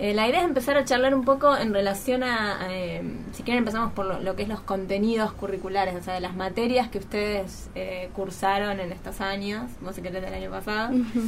La idea es empezar a charlar un poco en relación a, si quieren empezamos por lo que es los contenidos curriculares, o sea, de las materias que ustedes cursaron en estos años, vos si querés del año pasado.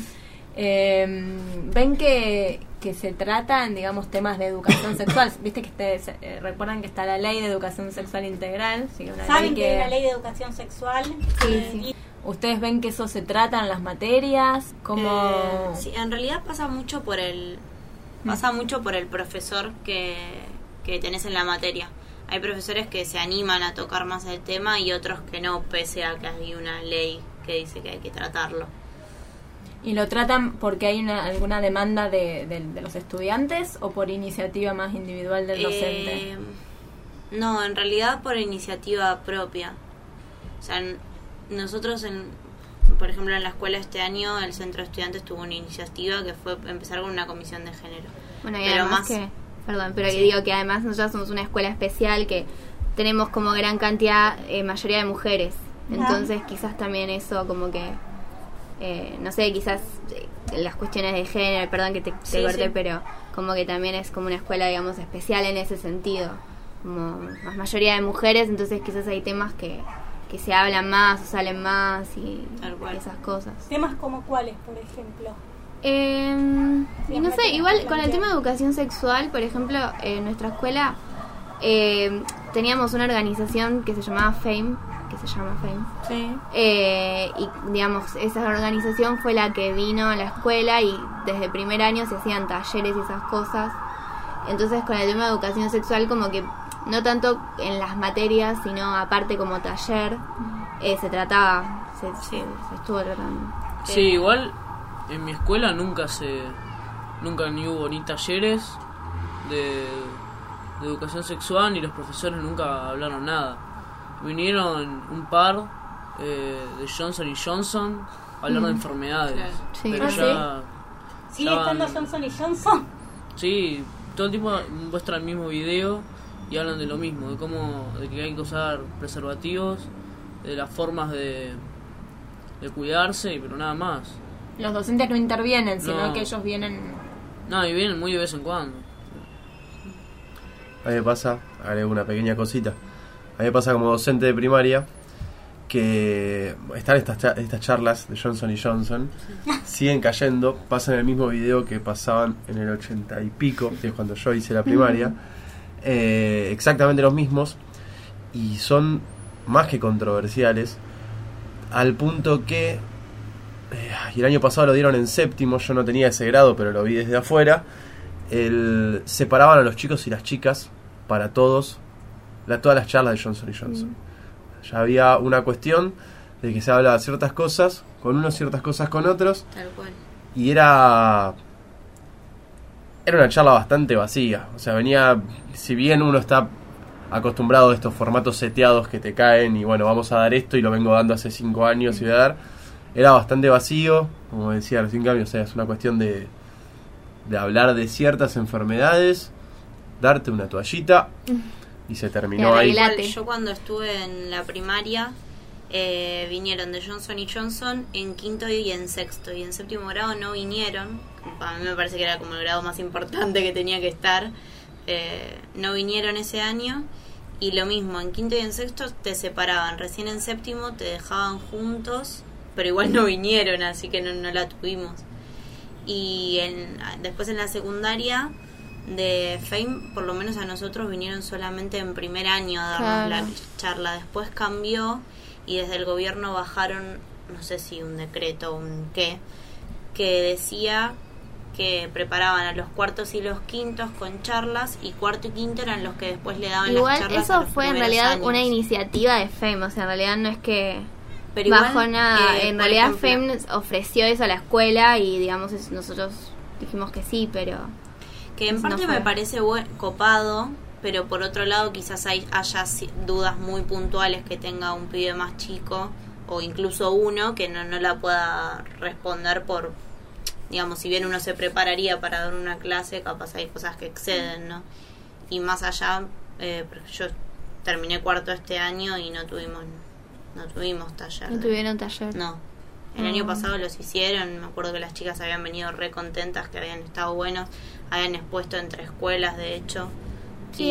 Ven que se tratan, digamos, temas de educación sexual. Viste que ustedes recuerdan que está la ley de educación sexual integral. ¿Sí? ¿Saben que hay una ley de educación sexual? Sí. ¿Ustedes ven que eso se trata en las materias? ¿Cómo? Sí, en realidad pasa mucho por el profesor que tenés en la materia. Hay profesores que se animan a tocar más el tema y otros que no, pese a que hay una ley que dice que hay que tratarlo. ¿Y lo tratan porque hay alguna demanda de los estudiantes o por iniciativa más individual del docente? No, en realidad por iniciativa propia. O sea, nosotros, por ejemplo, en la escuela este año, el centro de estudiantes tuvo una iniciativa que fue empezar con una comisión de género. Bueno, y pero además pero sí. Digo que además nosotros somos una escuela especial que tenemos como gran cantidad, mayoría de mujeres. Entonces quizás también eso como que... no sé, quizás las cuestiones de género, perdón que te corté, pero como que también es como una escuela, digamos, especial en ese sentido, como más mayoría de mujeres, entonces quizás hay temas que se hablan más o salen más y esas cosas. ¿Temas como cuáles, por ejemplo? Y no sé, igual con el tema de educación sexual, por ejemplo, en nuestra escuela teníamos una organización que se llamaba FAME, Sí. Y digamos, esa organización fue la que vino a la escuela y desde primer año se hacían talleres y esas cosas. Entonces con el tema de educación sexual como que no tanto en las materias, sino aparte como taller, se trataba, se estuvo tratando. Sí, igual en mi escuela nunca ni hubo ni talleres de educación sexual, ni los profesores nunca hablaron nada. Vinieron un par de Johnson & Johnson a hablar de enfermedades. Claro. Sí. Pero ya ¿Sigue estando Johnson & Johnson? Sí, todo el tiempo muestran el mismo video y hablan de lo mismo, de que hay que usar preservativos, de las formas de cuidarse, pero nada más. Los docentes no intervienen, sino que ellos vienen... No, y vienen muy de vez en cuando. A mí me pasa, haré una pequeña cosita. A mí me pasa como docente de primaria que están estas charlas de Johnson & Johnson, siguen cayendo, pasan el mismo video que pasaban en el 80 y pico, que es cuando yo hice la primaria, exactamente los mismos, y son más que controversiales, al punto que, y el año pasado lo dieron en séptimo, yo no tenía ese grado, pero lo vi desde afuera, separaban a los chicos y las chicas para todas las charlas de Johnson & Johnson. Ya había una cuestión de que se hablaba ciertas cosas con unos, ciertas cosas con otros. Tal cual. Y era una charla bastante vacía. O sea, venía, si bien uno está acostumbrado a estos formatos seteados que te caen y bueno, vamos a dar esto y lo vengo dando hace 5 años y voy a dar, era bastante vacío, como decía recién Gaby, o sea, es una cuestión de hablar de ciertas enfermedades, darte una toallita y se terminó ahí. Yo cuando estuve en la primaria vinieron de Johnson & Johnson en quinto y en sexto, y en séptimo grado no vinieron. A mí me parece que era como el grado más importante que tenía que estar. No vinieron ese año, y lo mismo, en quinto y en sexto te separaban, recién en séptimo te dejaban juntos, pero igual no vinieron, así que no la tuvimos. Y después en la secundaria de FAME, por lo menos a nosotros vinieron solamente en primer año a darnos la charla. Después cambió y desde el gobierno bajaron, no sé si un decreto o un qué, que decía que preparaban a los cuartos y los quintos con charlas, y cuarto y quinto eran los que después le daban las charlas. Igual eso fue en realidad años. Una iniciativa de FAME, o sea, en realidad no es que pero bajó igual, nada, en realidad ejemplo, FAME ofreció eso a la escuela y digamos nosotros dijimos que sí, pero que en parte me parece copado, pero por otro lado quizás haya dudas muy puntuales que tenga un pibe más chico, o incluso uno que no la pueda responder por, digamos, si bien uno se prepararía para dar una clase, capaz hay cosas que exceden, ¿no? Y más allá, yo terminé cuarto este año y no tuvimos taller. ¿No tuvieron taller? No. El año pasado los hicieron, me acuerdo que las chicas habían venido re contentas, que habían estado buenos, habían expuesto entre escuelas, de hecho. Sí,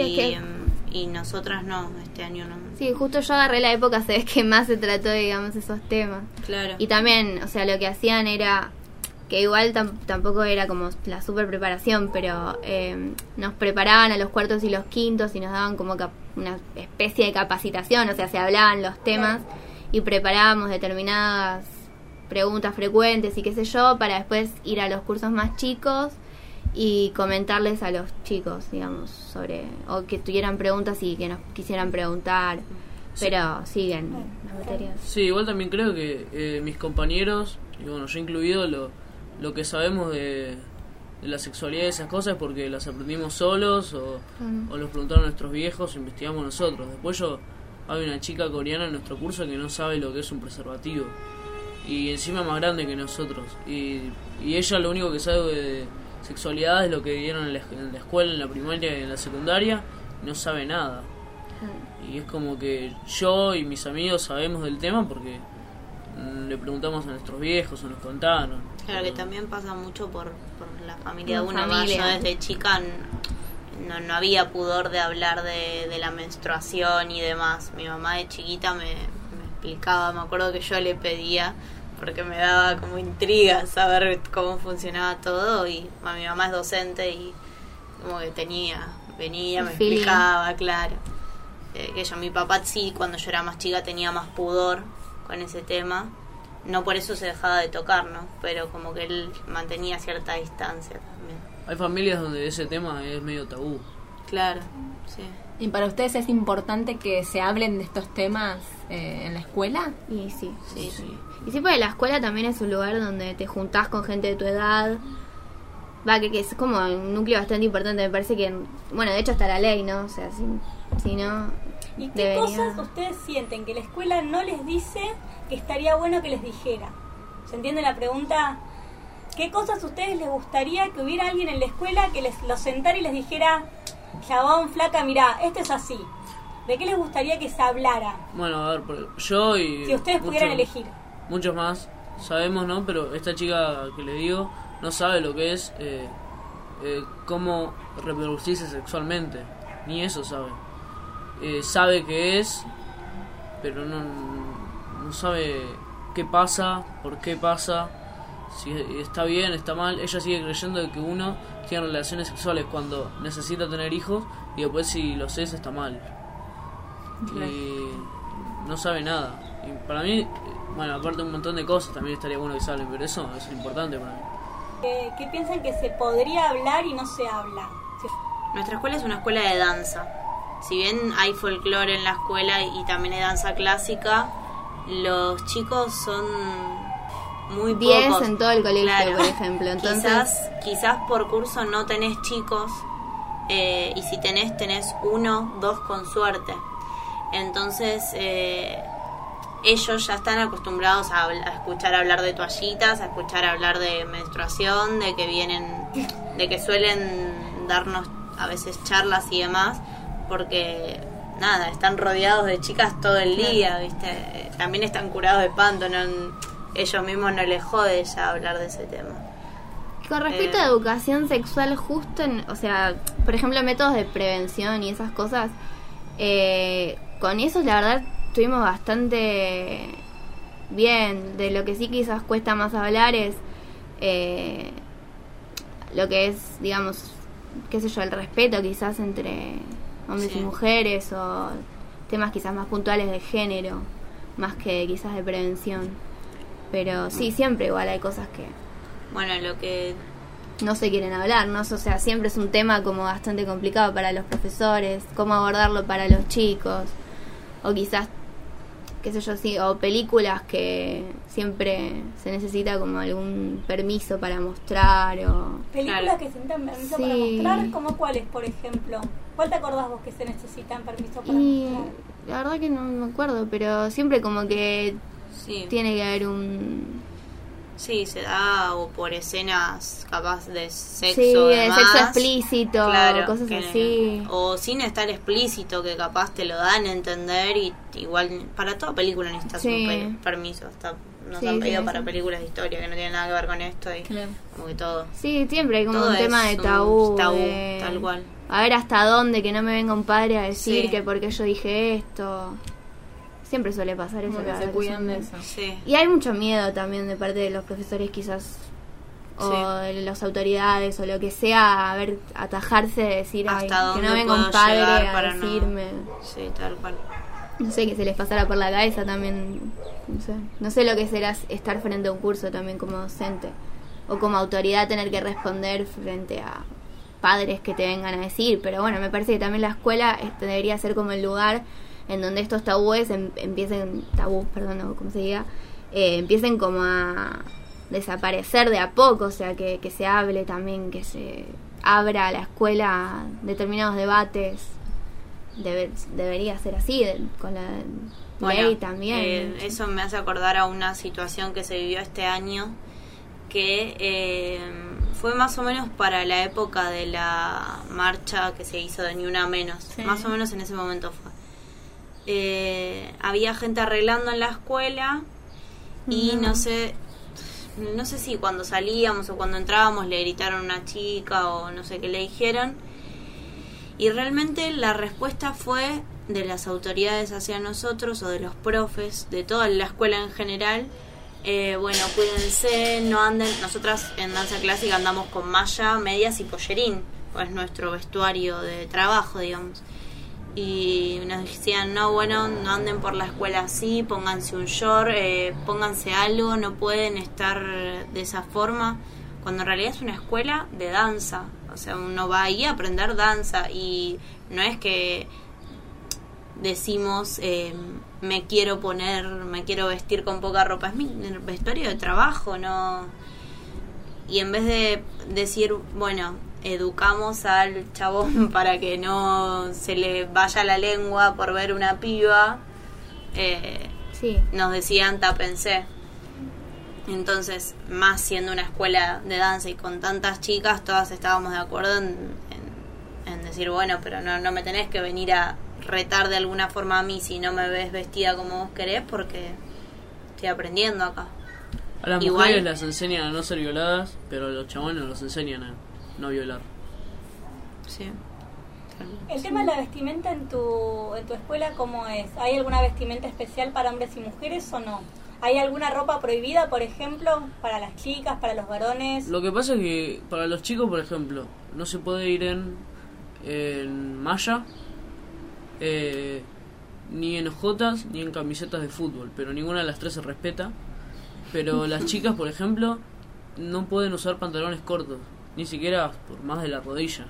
Y nosotras no, este año no. Sí, justo yo agarré la época, sabes que más se trató, digamos, esos temas. Claro. Y también, o sea, lo que hacían era, que igual tampoco era como la super preparación, pero nos preparaban a los cuartos y los quintos y nos daban como una especie de capacitación, o sea, se hablaban los temas y preparábamos determinadas preguntas frecuentes y qué sé yo, para después ir a los cursos más chicos y comentarles a los chicos, digamos, sobre, o que tuvieran preguntas y que nos quisieran preguntar, pero siguen las materias. Sí, igual también creo que mis compañeros, y bueno, yo incluido, lo que sabemos de la sexualidad y esas cosas es porque las aprendimos solos o los preguntaron nuestros viejos o investigamos nosotros. Después hay una chica coreana en nuestro curso que no sabe lo que es un preservativo y encima más grande que nosotros, y ella lo único que sabe de sexualidad es lo que dieron en la escuela, en la primaria y en la secundaria, no sabe nada. Y es como que yo y mis amigos sabemos del tema porque le preguntamos a nuestros viejos o nos contaron. Claro, que también pasa mucho por la familia de uno. Familia. Yo desde chica no había pudor de hablar de la menstruación y demás. Mi mamá de chiquita me explicaba, me acuerdo que yo le pedía, porque me daba como intriga saber cómo funcionaba todo, y mi mamá es docente y como que venía, me explicaba, claro. Mi papá sí, cuando yo era más chica tenía más pudor con ese tema, no por eso se dejaba de tocar, ¿no? Pero como que él mantenía cierta distancia también. Hay familias donde ese tema es medio tabú. Claro, sí. ¿Y para ustedes es importante que se hablen de estos temas en la escuela? Y sí. Sí. Y sí, porque la escuela también es un lugar donde te juntás con gente de tu edad. Que es como un núcleo bastante importante. Me parece que, bueno, de hecho está la ley, ¿no? O sea, si no... ¿Y qué cosas ustedes sienten que la escuela no les dice que estaría bueno que les dijera? ¿Se entiende la pregunta? ¿Qué cosas a ustedes les gustaría que hubiera alguien en la escuela que los sentara y les dijera, chabón, flaca, mirá, esto es así? ¿De qué les gustaría que se hablara? Bueno, a ver, yo y... Si ustedes pudieran elegir. Muchos más sabemos, ¿no? Pero esta chica que le digo no sabe lo que es cómo reproducirse sexualmente. Ni eso sabe. Sabe qué es, pero no sabe qué pasa, por qué pasa, si está bien, está mal. Ella sigue creyendo de que uno tiene relaciones sexuales cuando necesita tener hijos y después si los es está mal. Y no sabe nada. Y para mí, bueno, aparte de un montón de cosas también estaría bueno que se hablen, pero eso es importante para mí. ¿Qué piensan que se podría hablar y no se habla? Nuestra escuela es una escuela de danza. Si bien hay folclore en la escuela y también hay danza clásica, los chicos son muy 10 pocos. en todo el colegio, Claro. por ejemplo. Entonces, Quizás por curso no tenés chicos, y si tenés 1, 2 con suerte. Entonces ellos ya están acostumbrados a escuchar hablar de toallitas, a escuchar hablar de menstruación, de que suelen darnos a veces charlas y demás, porque nada, están rodeados de chicas todo el día, ¿viste? También están curados de espanto, ellos mismos no les jode ya hablar de ese tema. con respecto a educación sexual, justo o sea, por ejemplo, métodos de prevención y esas cosas, con eso la verdad estuvimos bastante bien. De lo que sí quizás cuesta más hablar es lo que es, digamos, qué sé yo, el respeto quizás entre hombres y mujeres, o temas quizás más puntuales de género, más que quizás de prevención. Pero sí, siempre igual hay cosas que Bueno, lo que no se quieren hablar, ¿no? O sea, siempre es un tema como bastante complicado para los profesores, cómo abordarlo para los chicos, o quizás, qué sé yo, sí, o películas que siempre se necesita como algún permiso para mostrar, o... Películas que se necesitan permiso para mostrar, ¿como cuáles, por ejemplo? ¿Cuál te acordás vos que se necesitan permiso para mostrar? La verdad que no me acuerdo, pero siempre como que tiene que haber un... Sí, se da o por escenas capaz de sexo, sí, de demás, sexo explícito, claro, cosas así. O sin estar explícito, que capaz te lo dan a entender, y igual para toda película necesitas un permiso, hasta nos Sí, han pedido sí, para eso. películas de historia que no tienen nada que ver con esto y Claro. como que todo. Sí, siempre hay como Todo un tema es de un tabú. tabú, de- tal cual. A ver hasta dónde, que no me venga un padre a decir Sí. que porque yo dije esto. Siempre suele pasar eso. Como que la se verdad que cuidan son- de eso. Sí. Y hay mucho miedo también de parte de los profesores quizás, o Sí. de las autoridades o lo que sea, a ver, atajarse de decir, ay, Hasta que dónde no venga un puedo padre llegar a para no- decirme. Sí, tal cual. No sé, que se les pasara por la cabeza también. No sé lo que será estar frente a un curso también como docente. O como autoridad tener que responder frente a padres que te vengan a decir. Pero bueno, me parece que también la escuela debería ser como el lugar en donde estos tabúes empiecen como a desaparecer de a poco. O sea, que se hable también, que se abra a la escuela determinados debates. Debería ser así, con la ley también. Eso me hace acordar a una situación que se vivió este año que fue más o menos para la época de la marcha que se hizo de Ni Una Menos. Sí. Más o menos en ese momento fue. Había gente arreglando en la escuela y no sé si cuando salíamos o cuando entrábamos le gritaron a una chica o no sé qué le dijeron. Y realmente la respuesta fue de las autoridades hacia nosotros o de los profes, de toda la escuela en general. Bueno, cuídense, no anden. Nosotras en danza clásica andamos con malla, medias y pollerín, pues nuestro vestuario de trabajo, digamos. Y nos decían, no, bueno, no anden por la escuela así, pónganse un short, pónganse algo, no pueden estar de esa forma, cuando en realidad es una escuela de danza. O sea, uno va ahí a aprender danza y no es que decimos me quiero vestir con poca ropa, es mi vestuario de trabajo, ¿no? Y en vez de decir, bueno, educamos al chabón para que no se le vaya la lengua por ver una piba, Sí. nos decían tápense. Entonces, más siendo una escuela de danza y con tantas chicas, todas estábamos de acuerdo en decir, bueno, pero no me tenés que venir a retar de alguna forma a mí si no me ves vestida como vos querés, porque estoy aprendiendo acá. A las Igual- mujeres las enseñan a no ser violadas, pero a los chabones los enseñan a no violar. Sí. El tema de la vestimenta en tu escuela, ¿cómo es? ¿Hay alguna vestimenta especial para hombres y mujeres o no? ¿Hay alguna ropa prohibida, por ejemplo, para las chicas, para los varones? Lo que pasa es que para los chicos, por ejemplo, no se puede ir en malla, ni en ojotas, ni en camisetas de fútbol, pero ninguna de las tres se respeta. Pero las chicas, por ejemplo, no pueden usar pantalones cortos, ni siquiera por más de la rodilla.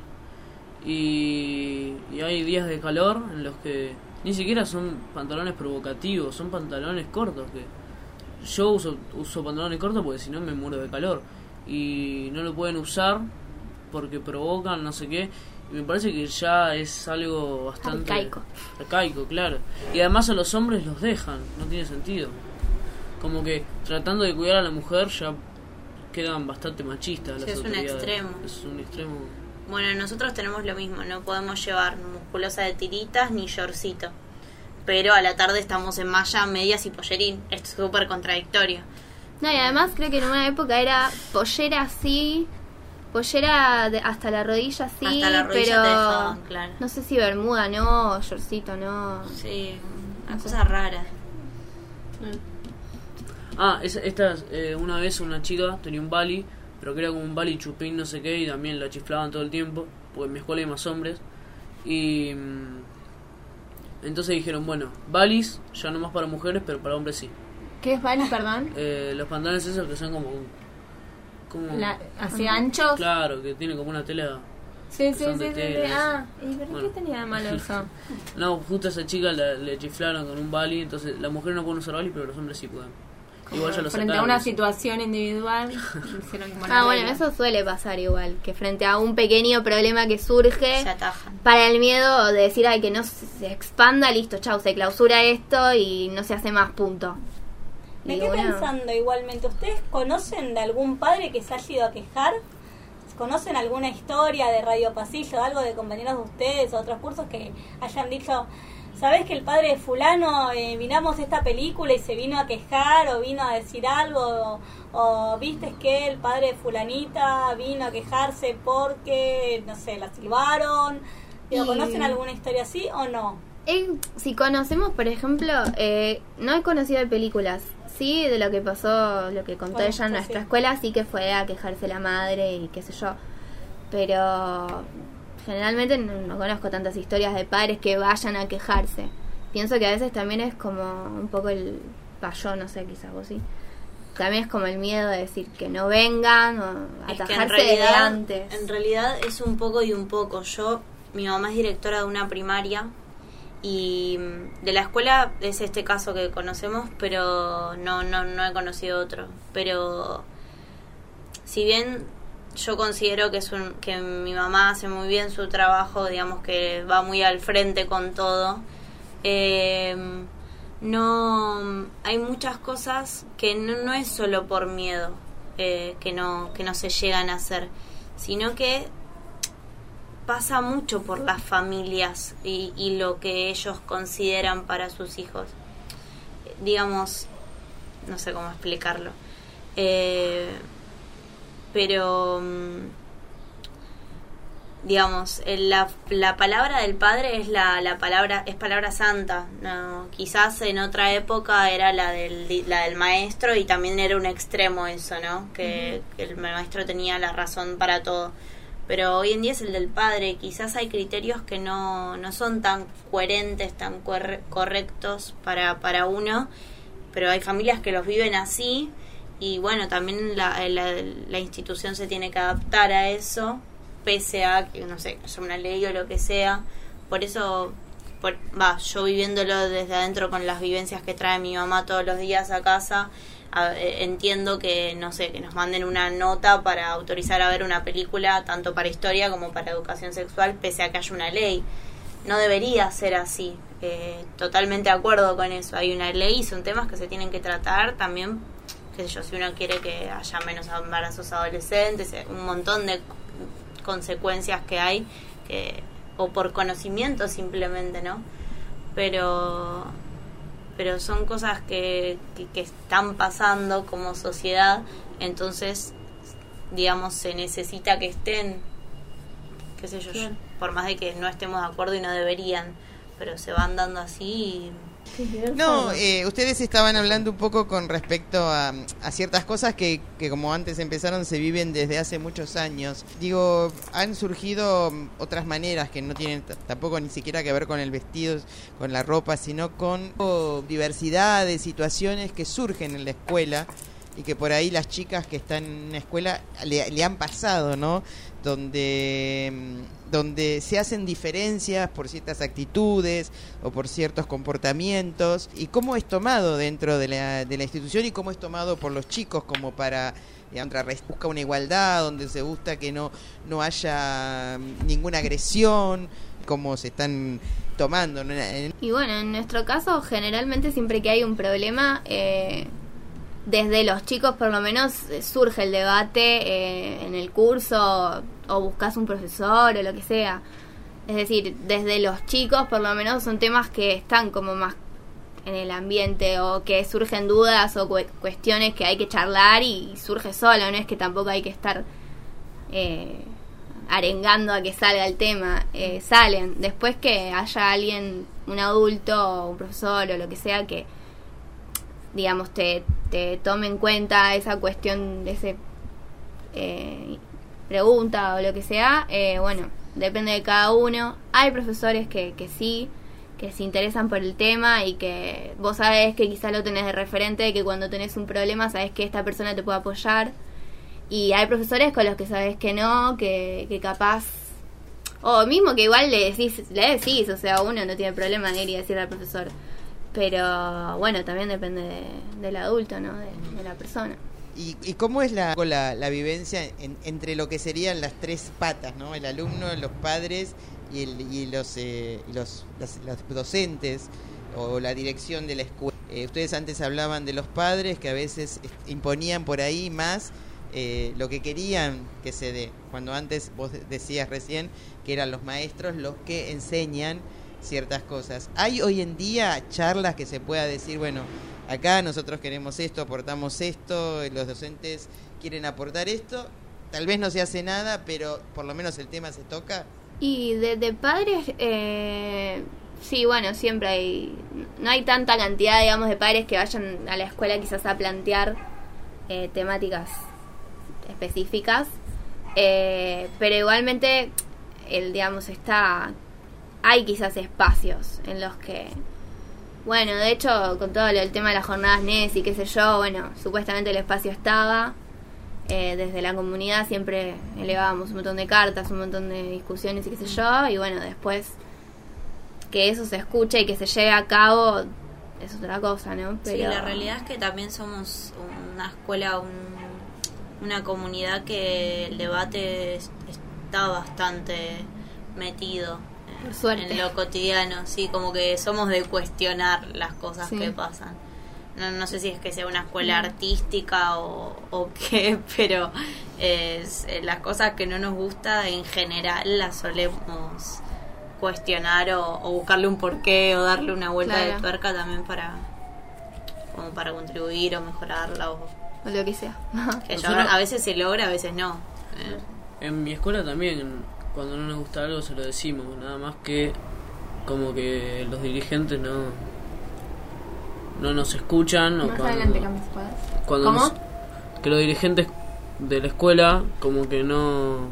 Y hay días de calor en los que ni siquiera son pantalones provocativos, son pantalones cortos. Que yo uso pantalones cortos porque si no me muero de calor. Y no lo pueden usar porque provocan no sé qué. Y me parece que ya es algo bastante arcaico, claro. Y además a los hombres los dejan, no tiene sentido. Como que tratando de cuidar a la mujer ya quedan bastante machistas las Sí, es un autoridades. extremo. Es un extremo. Bueno, nosotros tenemos lo mismo, no podemos llevar musculosa de tiritas ni shortcito. Pero a la tarde estamos en malla, medias y pollerín. Esto es súper contradictorio. No, y además creo que en una época era pollera así, pollera hasta la rodilla así, Hasta la rodilla pero te dejaban, claro. no sé si bermuda no, shortcito no. Sí, una cosa rara. Una vez una chica tenía un bali, pero que era como un bali chupín no sé qué, y también la chiflaban todo el tiempo, porque en mi escuela hay más hombres. Y entonces dijeron, bueno, balis ya no más para mujeres, pero para hombres sí. ¿Qué es Bali, perdón? Los pantalones esos que son como ¿Así anchos? claro, que tienen como una tela. Sí. son de tela, ¿Y pero Bueno. qué tenía de malo eso? No, justo a esa chica le chiflaron con un bali, entonces las mujeres no pueden usar bali, pero los hombres sí pueden. Igual ya lo Frente a sacaron. una situación individual, hicieron como una Ah, bueno, regla. eso suele pasar igual, que frente a un pequeño problema que surge, Se atajan. para el miedo de decir, ay, que no se expanda, listo, chau, se clausura esto y no se hace más, punto. Me Y quedé bueno, pensando igualmente, ¿ustedes conocen de algún padre que se haya ido a quejar? ¿Conocen alguna historia de Radio Pasillo, algo de compañeros de ustedes o otros cursos que hayan dicho, ¿sabés que el padre de fulano miramos esta película y se vino a quejar o vino a decir algo? O viste que el padre de fulanita vino a quejarse porque, no sé, la silbaron. ¿Conocen alguna historia así o no? Si conocemos, por ejemplo, no he conocido de películas. Sí, de lo que pasó, lo que contó ella en nuestra escuela, sí que fue a quejarse la madre y qué sé yo. Pero generalmente no conozco tantas historias de padres que vayan a quejarse. Pienso que a veces también es como un poco el payón, no sé, quizás vos sí. También es como el miedo de decir que no vengan o atajarse desde antes. En realidad es un poco y un poco. Mi mamá es directora de una primaria y de la escuela es este caso que conocemos, pero no he conocido otro. Pero si bien yo considero que mi mamá hace muy bien su trabajo, digamos que va muy al frente con todo, no hay muchas cosas que no es solo por miedo que no se llegan a hacer, sino que pasa mucho por las familias y lo que ellos consideran para sus hijos. Digamos, no sé cómo explicarlo, pero digamos, la palabra del padre es la palabra santa, no, quizás en otra época era la del maestro, y también era un extremo eso, ¿no? Que el maestro tenía la razón para todo, pero hoy en día es el del padre. Quizás hay criterios que no son tan coherentes, tan correctos para uno, pero hay familias que los viven así, y bueno, también la institución se tiene que adaptar a eso, pese a que, no sé, haya una ley o lo que sea. Por eso, yo viviéndolo desde adentro con las vivencias que trae mi mamá todos los días a casa, entiendo que, no sé, que nos manden una nota para autorizar a ver una película, tanto para historia como para educación sexual, pese a que haya una ley. No debería ser así. Totalmente de acuerdo con eso. Hay una ley y son temas que se tienen que tratar también, qué sé yo, si uno quiere que haya menos embarazos adolescentes, un montón de consecuencias que hay, o por conocimiento simplemente, ¿no? Pero son cosas que están pasando como sociedad, entonces, digamos, se necesita que estén, qué sé yo, claro, por más de que no estemos de acuerdo y no deberían, pero se van dando así. No, ustedes estaban hablando un poco con respecto a ciertas cosas que como antes empezaron se viven desde hace muchos años. Digo, han surgido otras maneras que no tienen tampoco ni siquiera que ver con el vestido, con la ropa, sino con diversidad de situaciones que surgen en la escuela y que por ahí las chicas que están en la escuela le han pasado, ¿no? Donde se hacen diferencias por ciertas actitudes o por ciertos comportamientos, y cómo es tomado dentro de la institución y cómo es tomado por los chicos como para busca una igualdad, donde se busca que no haya ninguna agresión, cómo se están tomando, ¿no? Y bueno, en nuestro caso generalmente siempre que hay un problema, desde los chicos por lo menos surge el debate en el curso, o buscas un profesor o lo que sea. Es decir, desde los chicos por lo menos son temas que están como más en el ambiente, o que surgen dudas o cuestiones que hay que charlar y surge solo, no es que tampoco hay que estar arengando a que salga el tema. Salen. Después que haya alguien, un adulto o un profesor o lo que sea, que digamos te tome en cuenta esa cuestión de ese pregunta o lo que sea, bueno, depende de cada uno. Hay profesores que sí, que se interesan por el tema y que vos sabés que quizás lo tenés de referente, de que cuando tenés un problema sabés que esta persona te puede apoyar, y hay profesores con los que sabés que no, que capaz, o mismo que igual le decís, o sea, uno no tiene problema en ir y decirle al profesor, pero bueno, también depende del adulto, ¿no? De la persona. ¿Y cómo es la vivencia entre lo que serían las tres patas, ¿no? El alumno, los padres y los docentes o la dirección de la escuela? Ustedes antes hablaban de los padres que a veces imponían por ahí más lo que querían que se dé, cuando antes vos decías recién que eran los maestros los que enseñan ciertas cosas. ¿Hay hoy en día charlas que se pueda decir, bueno, acá nosotros queremos esto, aportamos esto, los docentes quieren aportar esto? Tal vez no se hace nada, pero por lo menos el tema se toca. Y de padres, sí, bueno, siempre hay, no hay tanta cantidad, digamos, de padres que vayan a la escuela quizás a plantear temáticas específicas, pero igualmente, digamos, hay quizás espacios en los que, bueno, de hecho, con todo el tema de las jornadas NES y qué sé yo, bueno, supuestamente el espacio estaba. Desde la comunidad siempre elevábamos un montón de cartas, un montón de discusiones y qué sé yo, y bueno, después que eso se escuche y que se lleve a cabo es otra cosa, ¿no? Pero sí, la realidad es que también somos una escuela, una comunidad que el debate está bastante metido por suerte en lo cotidiano, sí, como que somos de cuestionar las cosas sí. que pasan. No sé si es que sea una escuela artística o qué, pero las cosas que no nos gusta en general las solemos cuestionar o buscarle un porqué o darle una vuelta de tuerca también para contribuir o mejorarla o lo que sea. Que a veces se logra, a veces no. En mi escuela también, cuando no nos gusta algo se lo decimos, nada más que como que los dirigentes no nos escuchan. Más adelante, ¿Cómo? Que los dirigentes de la escuela como que no...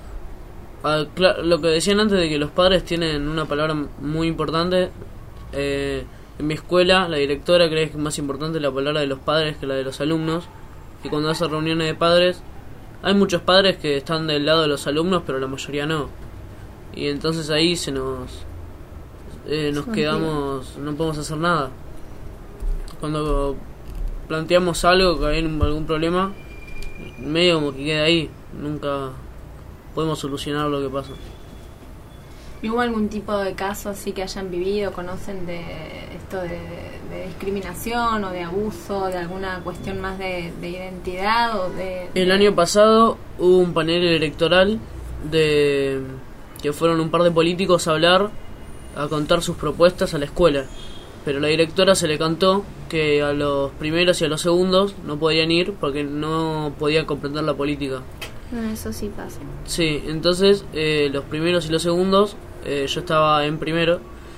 claro, lo que decían antes de que los padres tienen una palabra muy importante, en mi escuela la directora cree que es más importante la palabra de los padres que la de los alumnos, y cuando hace reuniones de padres hay muchos padres que están del lado de los alumnos pero la mayoría no, y entonces ahí nos quedamos, no podemos hacer nada. Cuando planteamos algo, que hay algún problema, medio como que queda ahí, nunca podemos solucionar lo que pasa. ¿Y hubo algún tipo de caso así que hayan vivido, conocen de esto de discriminación o de abuso, de alguna cuestión más de identidad o de... El año pasado hubo un panel electoral que fueron un par de políticos a contar sus propuestas a la escuela. Pero la directora se le cantó que a los primeros y a los segundos no podían ir porque no podían comprender la política. Eso sí pasa. Sí, entonces los primeros y los segundos, yo estaba en primero,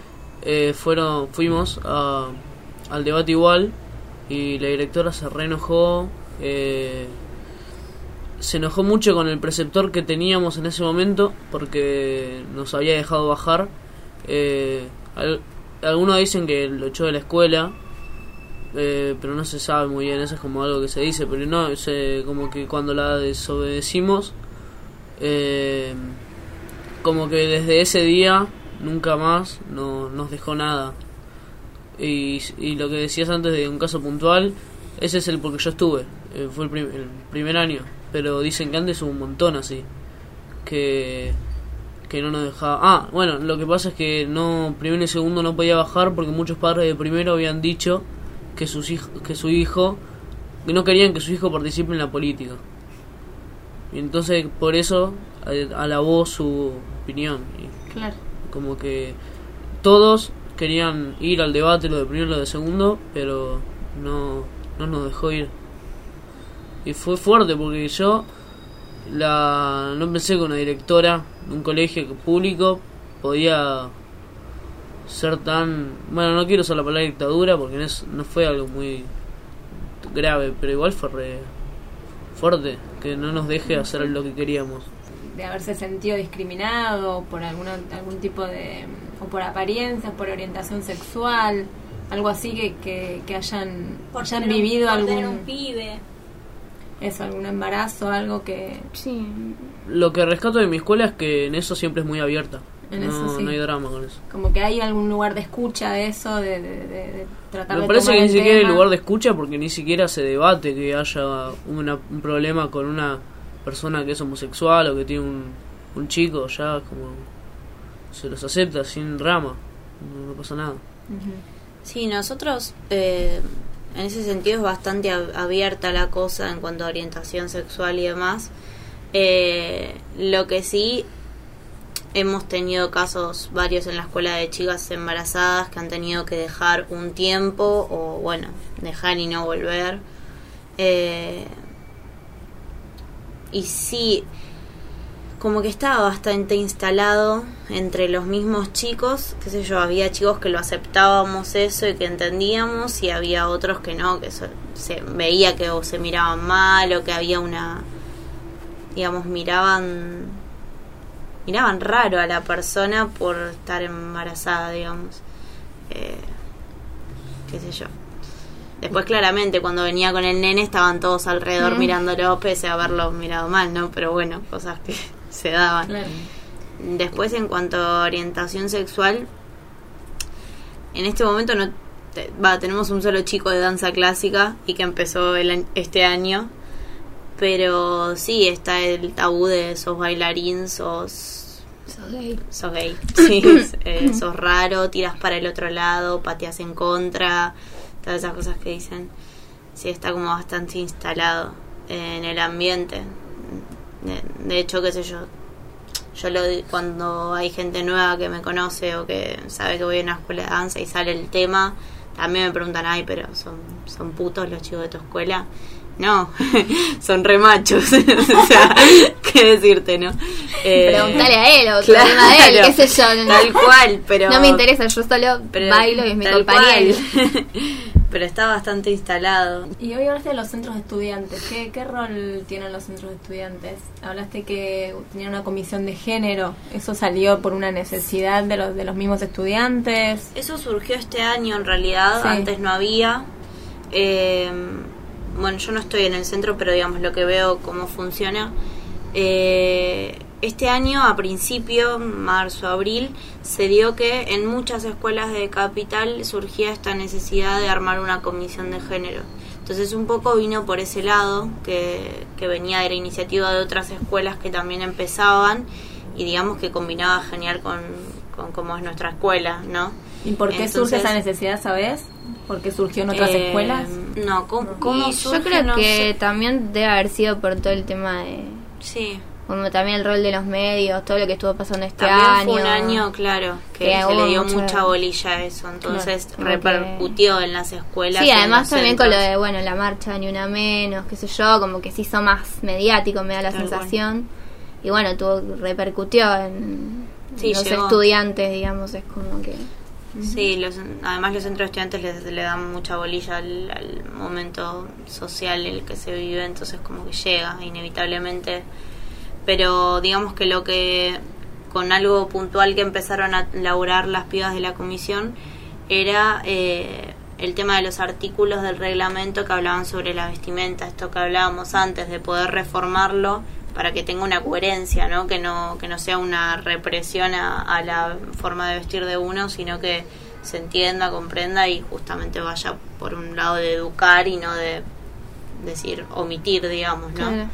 fuimos al debate igual y la directora se reenojó, se enojó mucho con el preceptor que teníamos en ese momento porque nos había dejado bajar. Algunos dicen que lo echó de la escuela, pero no se sabe muy bien, eso es como algo que se dice, pero no, como que cuando la desobedecimos, como que desde ese día nunca más nos dejó nada. Y lo que decías antes de un caso puntual, ese es el porque yo estuve, fue el primer año, pero dicen que antes hubo un montón así, que no nos dejaba. Bueno, lo que pasa es que primero y segundo no podía bajar porque muchos padres de primero habían dicho que no querían que su hijo participe en la política. Y entonces por eso alabó su opinión. Claro. Como que todos querían ir al debate, lo de primero y lo de segundo, pero no nos dejó ir. Y fue fuerte porque yo no pensé que una directora de un colegio público podía ser tan... Bueno, no quiero usar la palabra dictadura porque no fue algo muy grave, pero igual fue re fuerte que no nos deje hacer lo que queríamos. De haberse sentido discriminado por algún tipo de... o por apariencias, por orientación sexual, algo así que hayan vivido por algún... tener un pibe. Eso, algún embarazo, algo que... Sí. Lo que rescato de mi escuela es que en eso siempre es muy abierta. Eso sí. No hay drama con eso. Como que hay algún lugar de escucha de eso, de tratar de... Me parece tomar que ni el siquiera hay tema. lugar de escucha porque ni siquiera se debate que haya un problema con una persona que es homosexual o que tiene un chico, ya como se los acepta sin drama, no pasa nada. Sí, nosotros en ese sentido es bastante abierta la cosa en cuanto a orientación sexual y demás. Lo que sí hemos tenido casos varios en la escuela de chicas embarazadas que han tenido que dejar un tiempo o, bueno, dejar y no volver. Y sí, como que estaba bastante instalado entre los mismos chicos, qué sé yo, había chicos que lo aceptábamos eso y que entendíamos, y había otros que no, que se veía que o se miraban mal o que había una, digamos, miraban raro a la persona por estar embarazada, digamos. Qué sé yo. Después, claramente, cuando venía con el nene estaban todos alrededor mirándolo, pese a haberlo mirado mal, ¿no? Pero bueno, cosas que se daban. Claro. Después, en cuanto a orientación sexual, en este momento tenemos un solo chico de danza clásica y que empezó este año, pero sí está el tabú de sos bailarín, sos gay, sí, sos raro, tiras para el otro lado, pateas en contra, todas esas cosas que dicen. Sí, está como bastante instalado en el ambiente. De hecho, qué sé yo, cuando hay gente nueva que me conoce o que sabe que voy a una escuela de danza y sale el tema, también me preguntan, ay, pero son putos los chicos de tu escuela. No, son re machos. O sea, qué decirte, ¿no? Preguntale a él o claro, a él, qué sé yo. Tal cual, pero no me interesa, yo solo bailo y es mi compañero. Pero está bastante instalado. Y hoy hablaste de los centros de estudiantes. ¿Qué rol tienen los centros de estudiantes? Hablaste que tenían una comisión de género. ¿Eso salió por una necesidad de los mismos estudiantes? Eso surgió este año, en realidad. Sí. Antes no había. Bueno, yo no estoy en el centro, pero digamos lo que veo cómo funciona. Este año, a principio, marzo, abril, se dio que en muchas escuelas de Capital surgía esta necesidad de armar una comisión de género. Entonces un poco vino por ese lado, que venía de la iniciativa de otras escuelas que también empezaban, y digamos que combinaba genial con cómo es nuestra escuela, ¿no? ¿Y por qué surge esa necesidad, sabes? ¿Por qué surgió en otras escuelas? No, ¿cómo surge? Yo creo no que sé. También debe haber sido por todo el tema de... Sí. Como también el rol de los medios, todo lo que estuvo pasando este también año. Fue un año, claro, que se le dio mucha bolilla a eso, entonces repercutió en las escuelas. Sí, además también centros. Con lo de, bueno, la marcha Ni Una Menos, qué sé yo, como que se hizo más mediático, me da la sensación. Y bueno, repercutió en los estudiantes, digamos, es como que... Sí, además los centros de estudiantes le dan mucha bolilla al momento social en el que se vive, entonces como que llega inevitablemente. Pero digamos que lo que con algo puntual que empezaron a elaborar las pibas de la comisión era el tema de los artículos del reglamento que hablaban sobre la vestimenta, esto que hablábamos antes, de poder reformarlo para que tenga una coherencia, ¿no? Que no sea una represión a la forma de vestir de uno, sino que se entienda, comprenda y justamente vaya por un lado de educar y no de decir, omitir, digamos, ¿no? Claro.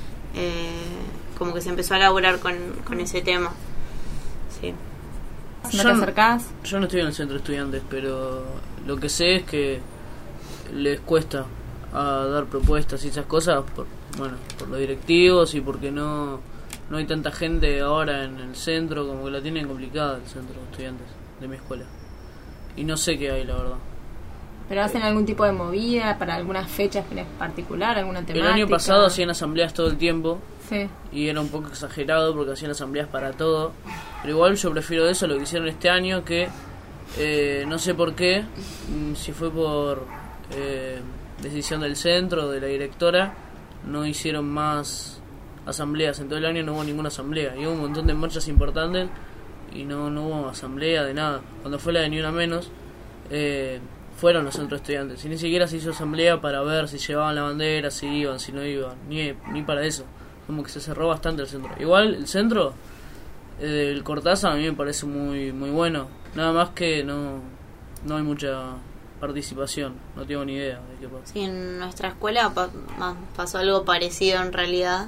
Como que se empezó a elaborar con ese tema. Sí. ¿No te acercás? Yo no estoy en el centro de estudiantes, pero lo que sé es que les cuesta a dar propuestas y esas cosas por los directivos y porque no hay tanta gente ahora en el centro, como que la tienen complicada el centro de estudiantes de mi escuela. Y no sé qué hay, la verdad. ¿Pero hacen algún tipo de movida para algunas fechas en particular, alguna temática? El año pasado hacían asambleas todo el tiempo. Sí. Y era un poco exagerado porque hacían asambleas para todo. Pero igual yo prefiero eso, lo que hicieron este año, que no sé por qué, si fue por decisión del centro, de la directora, no hicieron más asambleas. En todo el año no hubo ninguna asamblea. Y hubo un montón de marchas importantes y no hubo asamblea de nada. Cuando fue la de Ni Una Menos, fueron los centros de estudiantes. Y ni siquiera se hizo asamblea para ver si llevaban la bandera, si iban, si no iban. Ni para eso. Como que se cerró bastante el centro. Igual el centro, el Cortázar, a mí me parece muy muy bueno. Nada más que no hay mucha participación. No tengo ni idea de qué pasa. Sí, en nuestra escuela pasó algo parecido en realidad.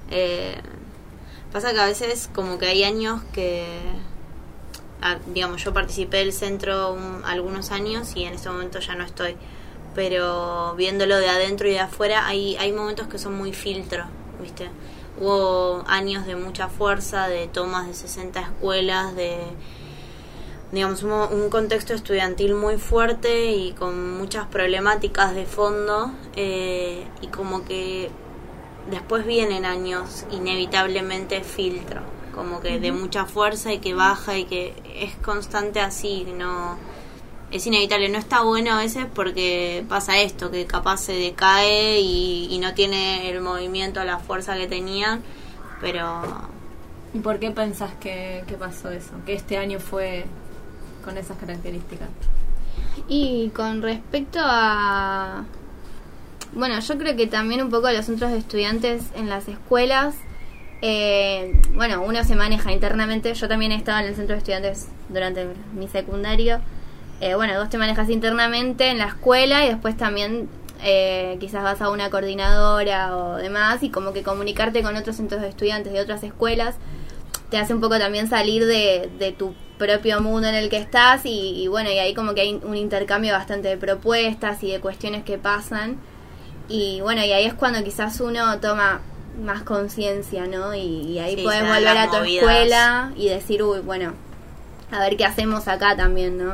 Pasa que a veces como que hay años que... digamos, yo participé del centro algunos años y en este momento ya no estoy. Pero viéndolo de adentro y de afuera, hay momentos que son muy filtro, ¿viste? hubo años de mucha fuerza, de tomas de 60 escuelas, de, digamos, un contexto estudiantil muy fuerte y con muchas problemáticas de fondo, y como que después vienen años inevitablemente filtro, como que de mucha fuerza y que baja y que es constante así, no es inevitable. No está bueno a veces porque pasa esto, que capaz se decae y no tiene el movimiento, la fuerza que tenían, pero... ¿Y por qué pensás que pasó eso? Que este año fue con esas características. Y con respecto a... Bueno, yo creo que también un poco los centros de estudiantes en las escuelas, bueno, uno se maneja internamente. Yo también he estado en el centro de estudiantes durante mi secundario. Bueno, vos te manejas internamente en la escuela y después también quizás vas a una coordinadora o demás, y como que comunicarte con otros centros de estudiantes de otras escuelas te hace un poco también salir de tu propio mundo en el que estás, y bueno, y ahí como que hay un intercambio bastante de propuestas y de cuestiones que pasan, y bueno, y ahí es cuando quizás uno toma más conciencia, ¿no? Y ahí puedes volver a tu escuela y decir, uy, bueno, a ver qué hacemos acá también, ¿no?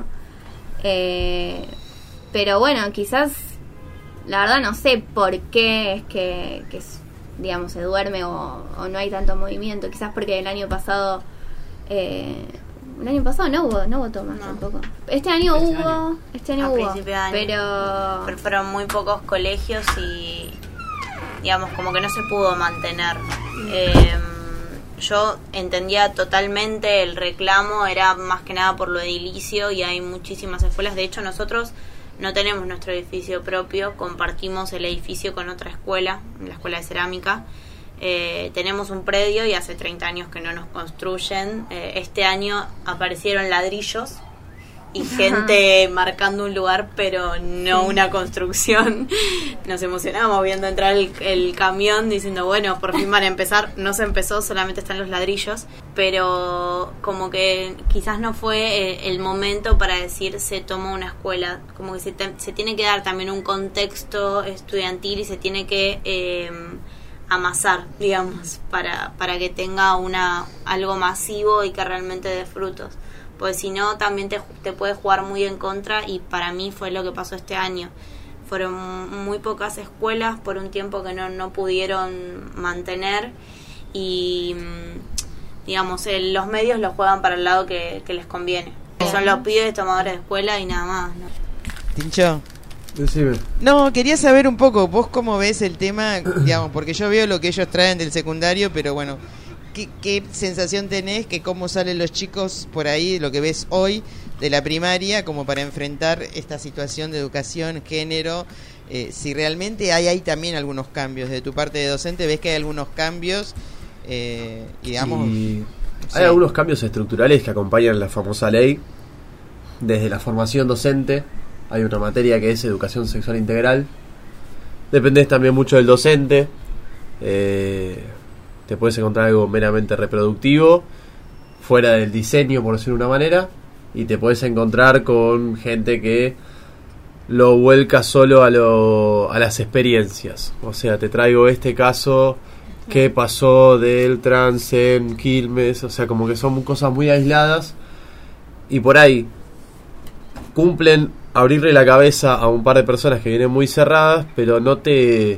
Pero bueno, quizás la verdad no sé por qué es que digamos, se duerme o no hay tanto movimiento. Quizás porque el año pasado no hubo tomas tampoco. Este año hubo, pero fueron muy pocos colegios y digamos como que no se pudo mantener. Yo entendía totalmente el reclamo, era más que nada por lo edilicio, y hay muchísimas escuelas. De hecho, nosotros no tenemos nuestro edificio propio, compartimos el edificio con otra escuela, la escuela de cerámica. Tenemos un predio y hace 30 años que no nos construyen. Este año aparecieron ladrillos y gente marcando un lugar, pero no una construcción. Nos emocionamos viendo entrar el camión diciendo, bueno, por fin van a empezar. No se empezó, solamente están los ladrillos, pero como que quizás no fue el momento para decir se toma una escuela. Como que se tiene que dar también un contexto estudiantil y se tiene que amasar, digamos, para que tenga algo masivo y que realmente dé frutos. Pues si no, también te puede jugar muy en contra, y para mí fue lo que pasó este año. Fueron muy pocas escuelas por un tiempo que no pudieron mantener, y digamos, los medios lo juegan para el lado que les conviene. Son los pibes tomadores de escuela y nada más, ¿no? Tincho. Decime. No, quería saber un poco, vos cómo ves el tema, digamos, porque yo veo lo que ellos traen del secundario, pero bueno, ¿qué sensación tenés, que cómo salen los chicos por ahí, lo que ves hoy de la primaria, como para enfrentar esta situación de educación, género? Si realmente hay también algunos cambios de tu parte de docente, ¿ves que hay algunos cambios? Digamos, hay algunos cambios estructurales que acompañan la famosa ley. Desde la formación docente hay una materia que es educación sexual integral. Dependés también mucho del docente. Te puedes encontrar algo meramente reproductivo, fuera del diseño, por decirlo de una manera, y te puedes encontrar con gente que lo vuelca solo a las experiencias. O sea, te traigo este caso que pasó del trance en Quilmes, o sea, como que son cosas muy aisladas, y por ahí cumplen abrirle la cabeza a un par de personas que vienen muy cerradas, pero no te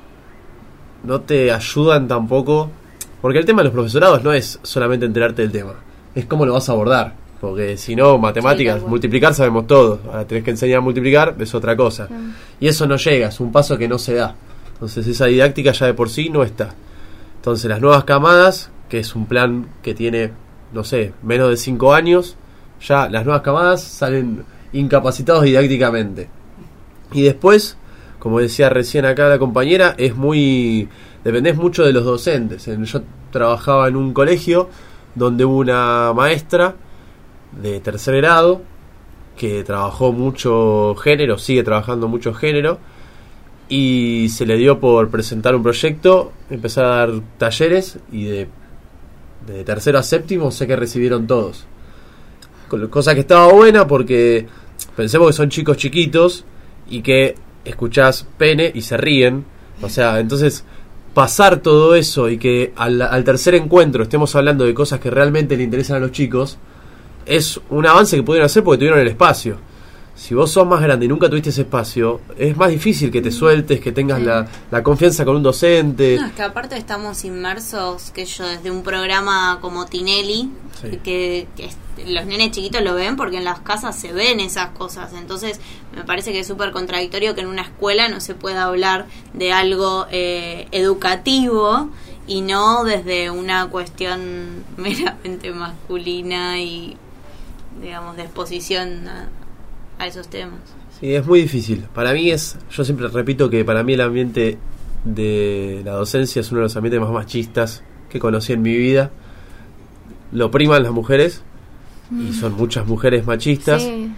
ayudan tampoco, porque el tema de los profesorados no es solamente enterarte del tema, es cómo lo vas a abordar, porque si no, matemáticas, sí, multiplicar sabemos todos, ahora tenés que enseñar a multiplicar, es otra cosa, y eso no llega, es un paso que no se da, entonces esa didáctica ya de por sí no está. Entonces las nuevas camadas, que es un plan que tiene, no sé, menos de 5 años, ya las nuevas camadas salen incapacitados didácticamente, y después, como decía recién acá la compañera, dependés mucho de los docentes. Yo trabajaba en un colegio donde hubo una maestra de tercer grado que trabajó mucho género, sigue trabajando mucho género, y se le dio por presentar un proyecto, empezar a dar talleres, y de tercero a séptimo sé que recibieron todos. Cosa que estaba buena, porque pensemos que son chicos chiquitos y que escuchás pene y se ríen, o sea, entonces pasar todo eso y que al tercer encuentro estemos hablando de cosas que realmente le interesan a los chicos, es un avance que pudieron hacer porque tuvieron el espacio. Si vos sos más grande y nunca tuviste ese espacio, es más difícil que te sueltes, que tengas la confianza con un docente. No, es que aparte estamos inmersos, que yo desde un programa como Tinelli, que los nenes chiquitos lo ven porque en las casas se ven esas cosas. Entonces me parece que es súper contradictorio que en una escuela no se pueda hablar de algo educativo y no desde una cuestión meramente masculina y, digamos, de exposición a esos temas. Sí, es muy difícil. Para mí yo siempre repito que para mí el ambiente de la docencia es uno de los ambientes más machistas que conocí en mi vida. Lo priman las mujeres y son muchas mujeres machistas. Sí.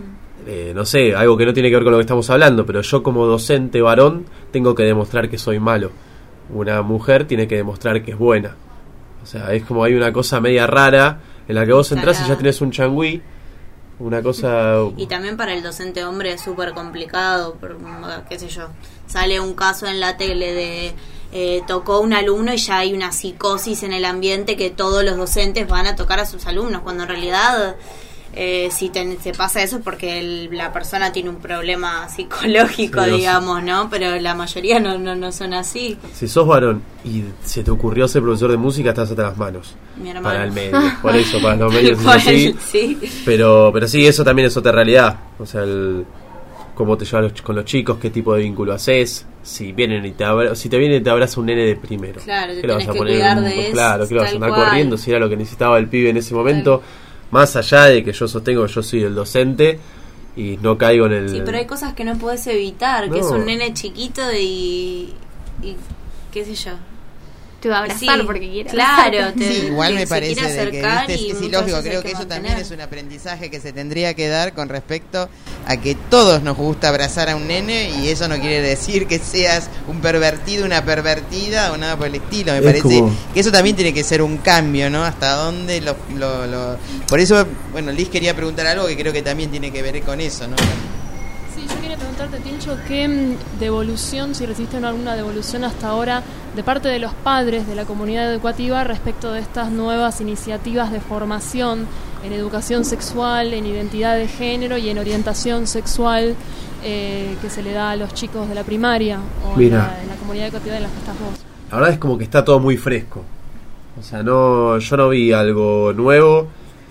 No sé, algo que no tiene que ver con lo que estamos hablando, pero yo como docente varón tengo que demostrar que soy malo. Una mujer tiene que demostrar que es buena. O sea, es como hay una cosa media rara en la que vos entrás y ya tenés un changüí. Una cosa... Y también para el docente hombre es súper complicado, qué sé yo, sale un caso en la tele de tocó un alumno y ya hay una psicosis en el ambiente que todos los docentes van a tocar a sus alumnos, cuando en realidad si se pasa eso es porque la persona tiene un problema psicológico, digamos, ¿no? Pero la mayoría no son así. Si sos varón y se te ocurrió ser profesor de música, estás hasta las manos. Mi hermano. Para el medio, por eso, para los medios es así. Sí. Pero sí, eso también es otra realidad. O sea, cómo te llevas con los chicos, qué tipo de vínculo haces. Si vienen y te viene y te abraza un nene de primero. Claro, te ¿qué le tenés vas a que poner cuidar de eso. Claro, que le vas a andar cual. corriendo si era lo que necesitaba el pibe en ese momento. Más allá de que yo sostengo que yo soy el docente y no caigo en el... Sí, pero hay cosas que no podés evitar, que es un nene chiquito y qué sé yo. Te va a abrazar porque quiere. Claro, sí, igual me se parece quiere de que acercar es y muchas ilógico. veces Creo hay que eso mantener. también es un aprendizaje que se tendría que dar con respecto a que todos nos gusta abrazar a un nene, y eso no quiere decir que seas un pervertido, una pervertida o nada por el estilo. Me parece que eso también tiene que ser un cambio, ¿no? Hasta dónde lo... Por eso, bueno, Liz quería preguntar algo que creo que también tiene que ver con eso, ¿no? Sí, yo quería preguntarte, Tincho, ¿qué devolución, si resisten alguna devolución hasta ahora de parte de los padres de la comunidad educativa respecto de estas nuevas iniciativas de formación en educación sexual, en identidad de género y en orientación sexual que se le da a los chicos de la primaria o en la comunidad educativa en la que estás vos? La verdad es como que está todo muy fresco. O sea, yo no vi algo nuevo.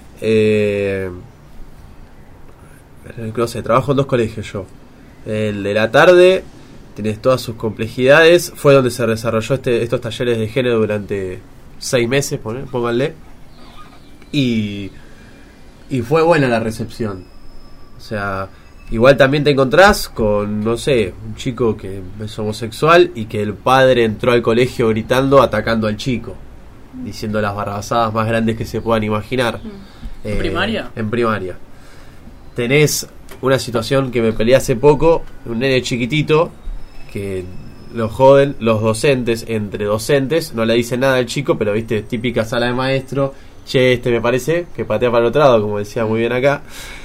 No sé, trabajo en 2 colegios yo. El de la tarde tienes todas sus complejidades. Fue donde se desarrolló estos talleres de género durante 6 meses, pónganle. Y fue buena la recepción. O sea, igual también te encontrás con, no sé, un chico que es homosexual y que el padre entró al colegio gritando, atacando al chico, diciendo las barrabasadas más grandes que se puedan imaginar. ¿En primaria? En primaria. Tenés una situación que me peleé hace poco, un nene chiquitito que lo joden los docentes, entre docentes, no le dicen nada al chico, pero viste, típica sala de maestro, che, me parece que patea para el otro lado, como decía muy bien acá,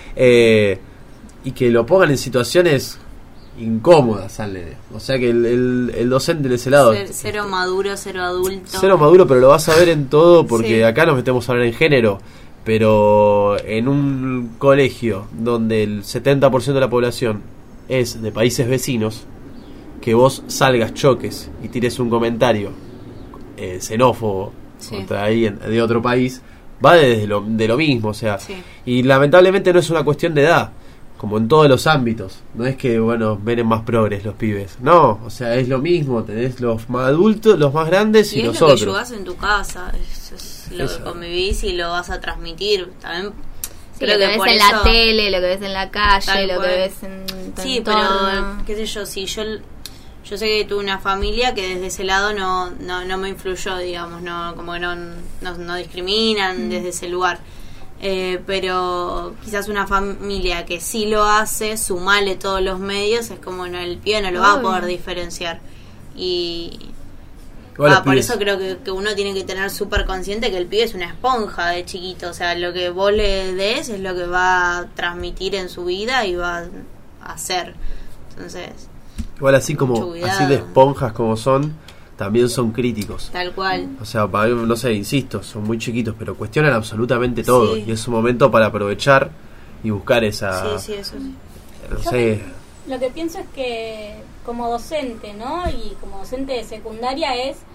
y que lo pongan en situaciones incómodas al nene. O sea que el docente de ese lado... Cero maduro, cero adulto. Cero maduro, pero lo vas a ver en todo, porque sí. Acá nos metemos a hablar en género. Pero en un colegio donde el 70% de la población es de países vecinos, que vos salgas, choques y tires un comentario xenófobo contra alguien de otro país, va de lo mismo, o sea, y lamentablemente no es una cuestión de edad, como en todos los ámbitos. No es que, ven más progres los pibes, no, o sea, es lo mismo, tenés los más adultos, los más grandes y los otros. Es lo que ayudás en tu casa, es lo que convivís y lo vas a transmitir. También sí, creo lo que ves en la tele, lo que ves en la calle, lo que ves en tu entorno. Pero qué sé yo, si yo sé que tuve una familia que desde ese lado no me influyó, digamos, no, como que no discriminan desde ese lugar. Pero quizás una familia que sí lo hace, sumale todos los medios, es como el pibe no lo va a poder diferenciar. Y por eso creo que uno tiene que tener súper consciente que el pibe es una esponja de chiquito. O sea, lo que vos le des es lo que va a transmitir en su vida y va a hacer. Entonces, igual así de esponjas como son, también son críticos. Tal cual. O sea, para mí, no sé, insisto, son muy chiquitos, pero cuestionan absolutamente todo. Sí. Y es un momento para aprovechar y buscar esa... Sí, eso sí. No sé... Lo que pienso es que como docente, ¿no? Y como docente de secundaria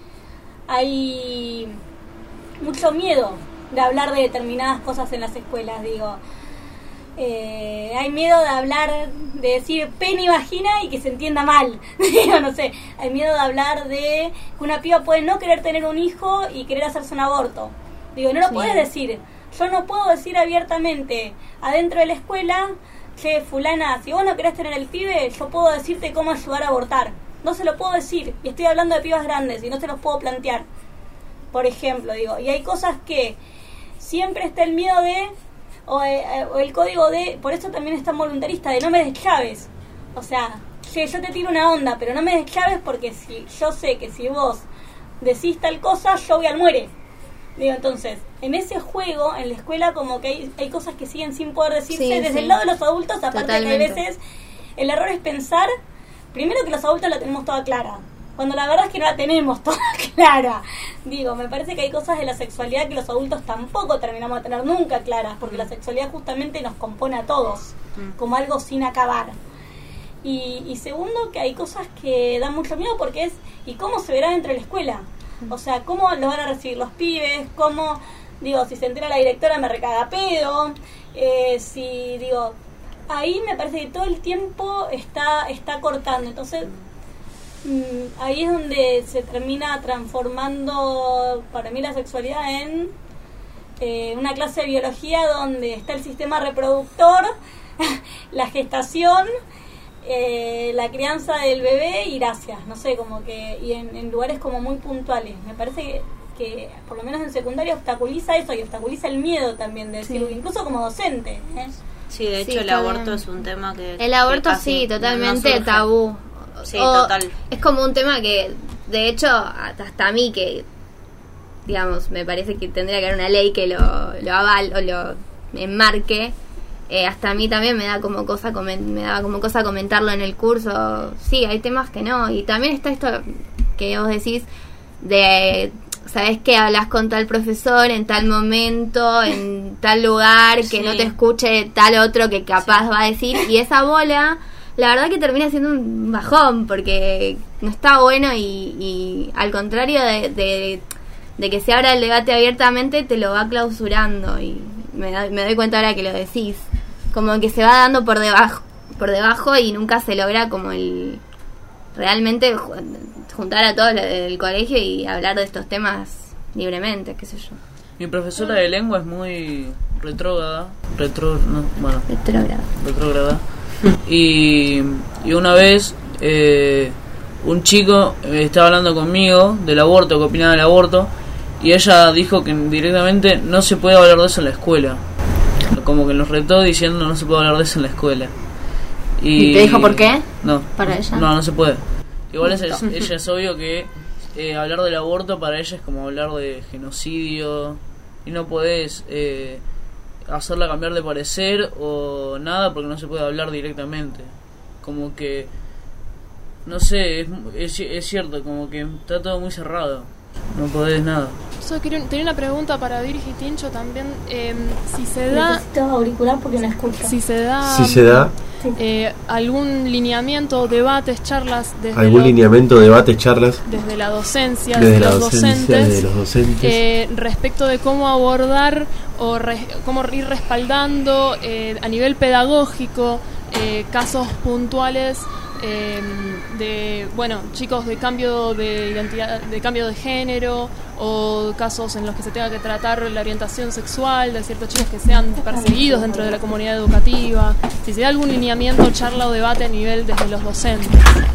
hay mucho miedo de hablar de determinadas cosas en las escuelas, digo. Hay miedo de hablar, de decir pene y vagina y que se entienda mal. Digo, no sé, hay miedo de hablar de que una piba puede no querer tener un hijo y querer hacerse un aborto. Digo, no lo puedes decir. Yo no puedo decir abiertamente adentro de la escuela, che, fulana, si vos no querés tener el pibe, yo puedo decirte cómo ayudar a abortar. No se lo puedo decir, y estoy hablando de pibas grandes y no se los puedo plantear. Por ejemplo, digo, y hay cosas que siempre está el miedo de o el código de, por eso también es tan voluntarista, de no me des llaves. O sea, che, yo te tiro una onda, pero no me des llaves porque si yo sé que si vos decís tal cosa, yo voy al muere. Digo, entonces, en ese juego, en la escuela, como que hay cosas que siguen sin poder decirse desde el lado de los adultos, aparte que a veces el error es pensar, primero que los adultos la tenemos toda clara, cuando la verdad es que no la tenemos toda clara. Digo, me parece que hay cosas de la sexualidad que los adultos tampoco terminamos de tener nunca claras, porque la sexualidad justamente nos compone a todos, como algo sin acabar. Y segundo, que hay cosas que dan mucho miedo porque es, ¿y cómo se verá dentro de la escuela? O sea, ¿cómo lo van a recibir los pibes? ¿Cómo, digo, si se entera la directora me recaga pedo? Si, digo, ahí me parece que todo el tiempo está cortando. Entonces, ahí es donde se termina transformando para mí la sexualidad en una clase de biología donde está el sistema reproductor, la gestación, la crianza del bebé y gracias, no sé, como que, y en lugares como muy puntuales. Me parece que por lo menos en secundaria obstaculiza eso y obstaculiza el miedo también de decirlo, incluso como docente. Sí, de hecho el aborto es un tema que... El aborto sí, totalmente tabú. Sí, total. Es como un tema que, de hecho, hasta a mí que, digamos, me parece que tendría que haber una ley que lo aval o lo enmarque. Hasta a mí también me daba como cosa comentarlo en el curso. Sí, hay temas que no. Y también está esto que vos decís de, ¿sabés qué? Hablas con tal profesor en tal momento, en tal lugar, que no te escuche tal otro que capaz va a decir. Y esa bola, la verdad que termina siendo un bajón, porque no está bueno y al contrario de que se abra el debate abiertamente, te lo va clausurando. Y me doy cuenta ahora que lo decís, como que se va dando por debajo y nunca se logra como el realmente juntar a todos del colegio y hablar de estos temas libremente, qué sé yo. Mi profesora de lengua es muy retrógrada. Y una vez un chico estaba hablando conmigo del aborto, que opinaba del aborto, y ella dijo que directamente no se puede hablar de eso en la escuela. Como que nos retó diciendo no se puede hablar de eso en la escuela. ¿Y te dijo por qué? No. ¿Para ella? No se puede. Igual ella es obvio que hablar del aborto para ella es como hablar de genocidio y no podés hacerla cambiar de parecer o nada porque no se puede hablar directamente. Como que, no sé, es cierto, como que está todo muy cerrado. No podés nada. Yo tenía una pregunta para Virgi Tincho también. Si se da... Necesito auricular porque no escucho. Si se da algún lineamiento o debates, charlas... lineamiento, debates, charlas... Desde la docencia, desde los docentes. Respecto de cómo abordar o cómo ir respaldando a nivel pedagógico casos puntuales... de chicos de cambio de identidad, de cambio de género, o casos en los que se tenga que tratar la orientación sexual de ciertos chicos que sean perseguidos dentro de la comunidad educativa, si se da algún lineamiento, charla o debate a nivel desde los docentes.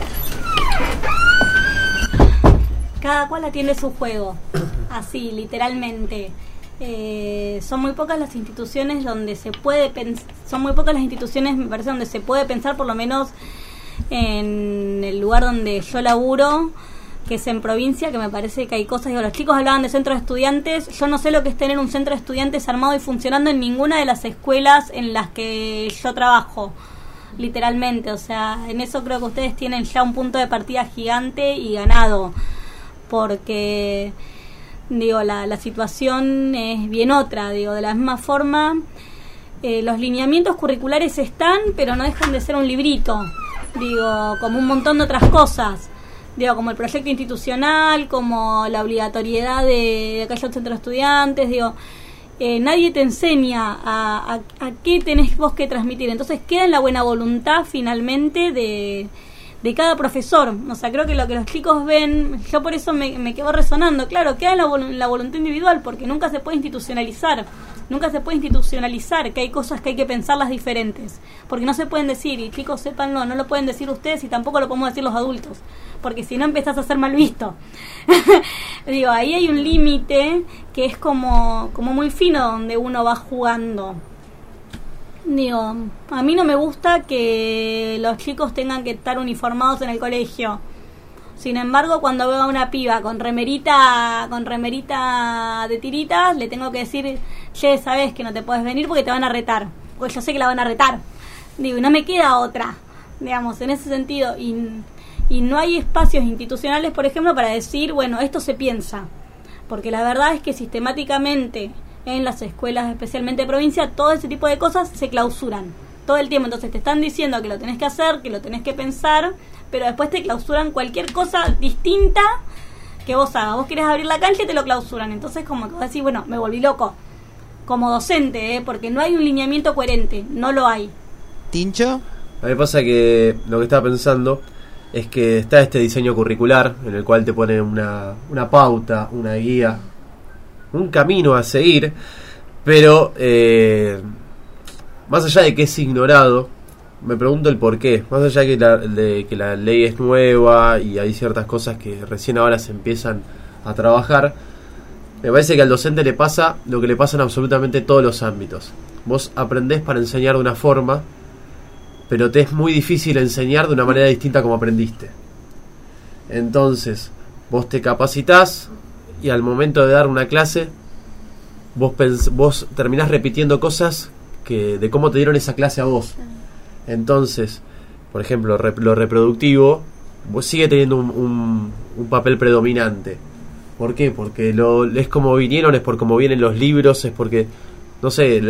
Cada cual atiende su juego, así, literalmente. Son muy pocas las instituciones donde se puede me parece, donde se puede pensar, por lo menos en el lugar donde yo laburo, que es en provincia, que me parece que hay cosas. Digo, los chicos hablaban de centros de estudiantes. Yo no sé lo que es tener un centro de estudiantes armado y funcionando en ninguna de las escuelas en las que yo trabajo, literalmente. O sea, en eso creo que ustedes tienen ya un punto de partida gigante y ganado, porque digo, la situación es bien otra, digo, de la misma forma los lineamientos curriculares están, pero no dejan de ser un librito, digo, como un montón de otras cosas, digo, como el proyecto institucional, como la obligatoriedad de aquellos centros de estudiantes, digo, nadie te enseña a qué tenés vos que transmitir, entonces queda en la buena voluntad finalmente de cada profesor. O sea, creo que lo que los chicos ven, yo por eso me quedo resonando, claro, queda en la voluntad individual, porque nunca se puede institucionalizar que hay cosas que hay que pensarlas diferentes, porque no se pueden decir, y chicos sépanlo, no lo pueden decir ustedes y tampoco lo podemos decir los adultos, porque si no empezás a ser mal visto. Digo, ahí hay un límite que es como muy fino, donde uno va jugando. Digo, a mí no me gusta que los chicos tengan que estar uniformados en el colegio. Sin embargo, cuando veo a una piba con remerita de tiritas, le tengo que decir, che, sabes que no te puedes venir porque te van a retar, porque yo sé que la van a retar. Digo, y no me queda otra, digamos, en ese sentido. Y no hay espacios institucionales, por ejemplo, para decir, bueno, esto se piensa. Porque la verdad es que sistemáticamente en las escuelas, especialmente de provincia, todo ese tipo de cosas se clausuran todo el tiempo. Entonces te están diciendo que lo tenés que hacer, que lo tenés que pensar, pero después te clausuran cualquier cosa distinta que vos hagas. Vos querés abrir la cancha y te lo clausuran. Entonces como que vos decís, bueno, me volví loco como docente, porque no hay un lineamiento coherente, no lo hay. ¿Tincho? A mí me pasa que lo que estaba pensando es que está este diseño curricular en el cual te pone una pauta, una guía, un camino a seguir, pero más allá de que es ignorado, me pregunto el por qué. Más allá de que la ley es nueva y hay ciertas cosas que recién ahora se empiezan a trabajar, me parece que al docente le pasa lo que le pasa en absolutamente todos los ámbitos. Vos aprendés para enseñar de una forma, pero te es muy difícil enseñar de una manera distinta como aprendiste. Entonces, vos te capacitás y al momento de dar una clase, vos terminás repitiendo cosas de cómo te dieron esa clase a vos. Entonces, por ejemplo, lo reproductivo sigue teniendo un papel predominante. ¿Por qué? Porque es como vinieron, es por cómo vienen los libros, es porque, no sé,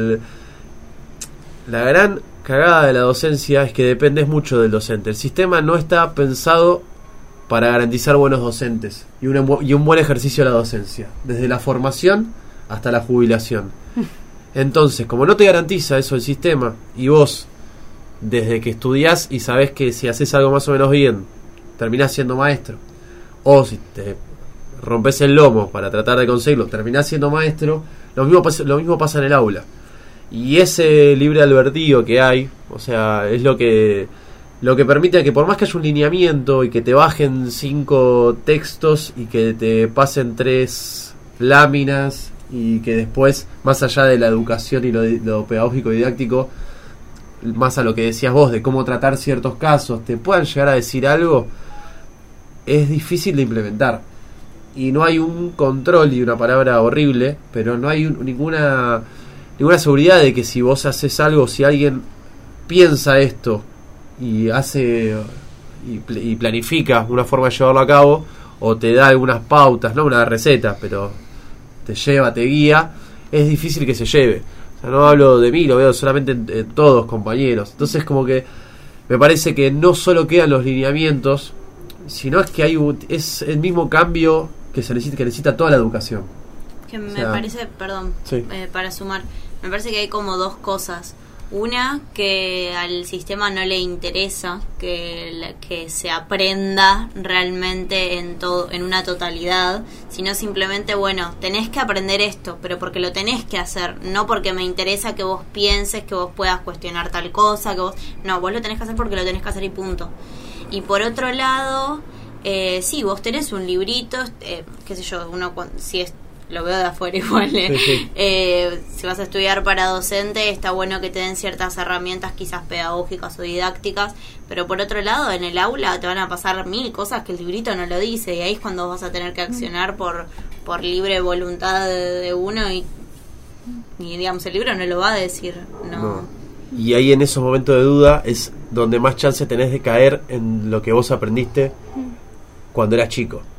la gran cagada de la docencia es que dependes mucho del docente. El sistema no está pensado para garantizar buenos docentes y un buen ejercicio de la docencia, desde la formación hasta la jubilación. Entonces, como no te garantiza eso el sistema, y vos, desde que estudiás y sabés que si haces algo más o menos bien, terminás siendo maestro, o si te rompes el lomo para tratar de conseguirlo, terminás siendo maestro, lo mismo pasa en el aula. Y ese libre albedrío que hay, o sea, es lo que permite que por más que haya un lineamiento y que te bajen 5 textos y que te pasen 3 láminas y que después, más allá de la educación y lo pedagógico y didáctico, más a lo que decías vos de cómo tratar ciertos casos, te puedan llegar a decir algo, es difícil de implementar. Y no hay un control, y una palabra horrible, pero no hay ninguna seguridad de que si vos haces algo, si alguien piensa esto y hace y planifica una forma de llevarlo a cabo, o te da algunas pautas, no una receta, pero te guía, es difícil que se lleve. O sea, no hablo de mí, lo veo solamente en todos compañeros. Entonces como que me parece que no solo quedan los lineamientos, sino es que es el mismo cambio que necesita toda la educación. Que me parece, perdón, sí. Para sumar, me parece que hay como dos cosas. Una, que al sistema no le interesa que se aprenda realmente en una totalidad, sino simplemente, bueno, tenés que aprender esto, pero porque lo tenés que hacer, no porque me interesa que vos pienses, que vos puedas cuestionar tal cosa, vos lo tenés que hacer porque lo tenés que hacer y punto. Y por otro lado, sí, vos tenés un librito, qué sé yo, si es, lo veo de afuera igual, sí. Si vas a estudiar para docente, está bueno que te den ciertas herramientas quizás pedagógicas o didácticas, pero por otro lado, en el aula te van a pasar 1000 cosas que el librito no lo dice, y ahí es cuando vas a tener que accionar por libre voluntad de uno, y digamos, el libro no lo va a decir, no. Y ahí en esos momentos de duda es donde más chance tenés de caer en lo que vos aprendiste cuando eras chico.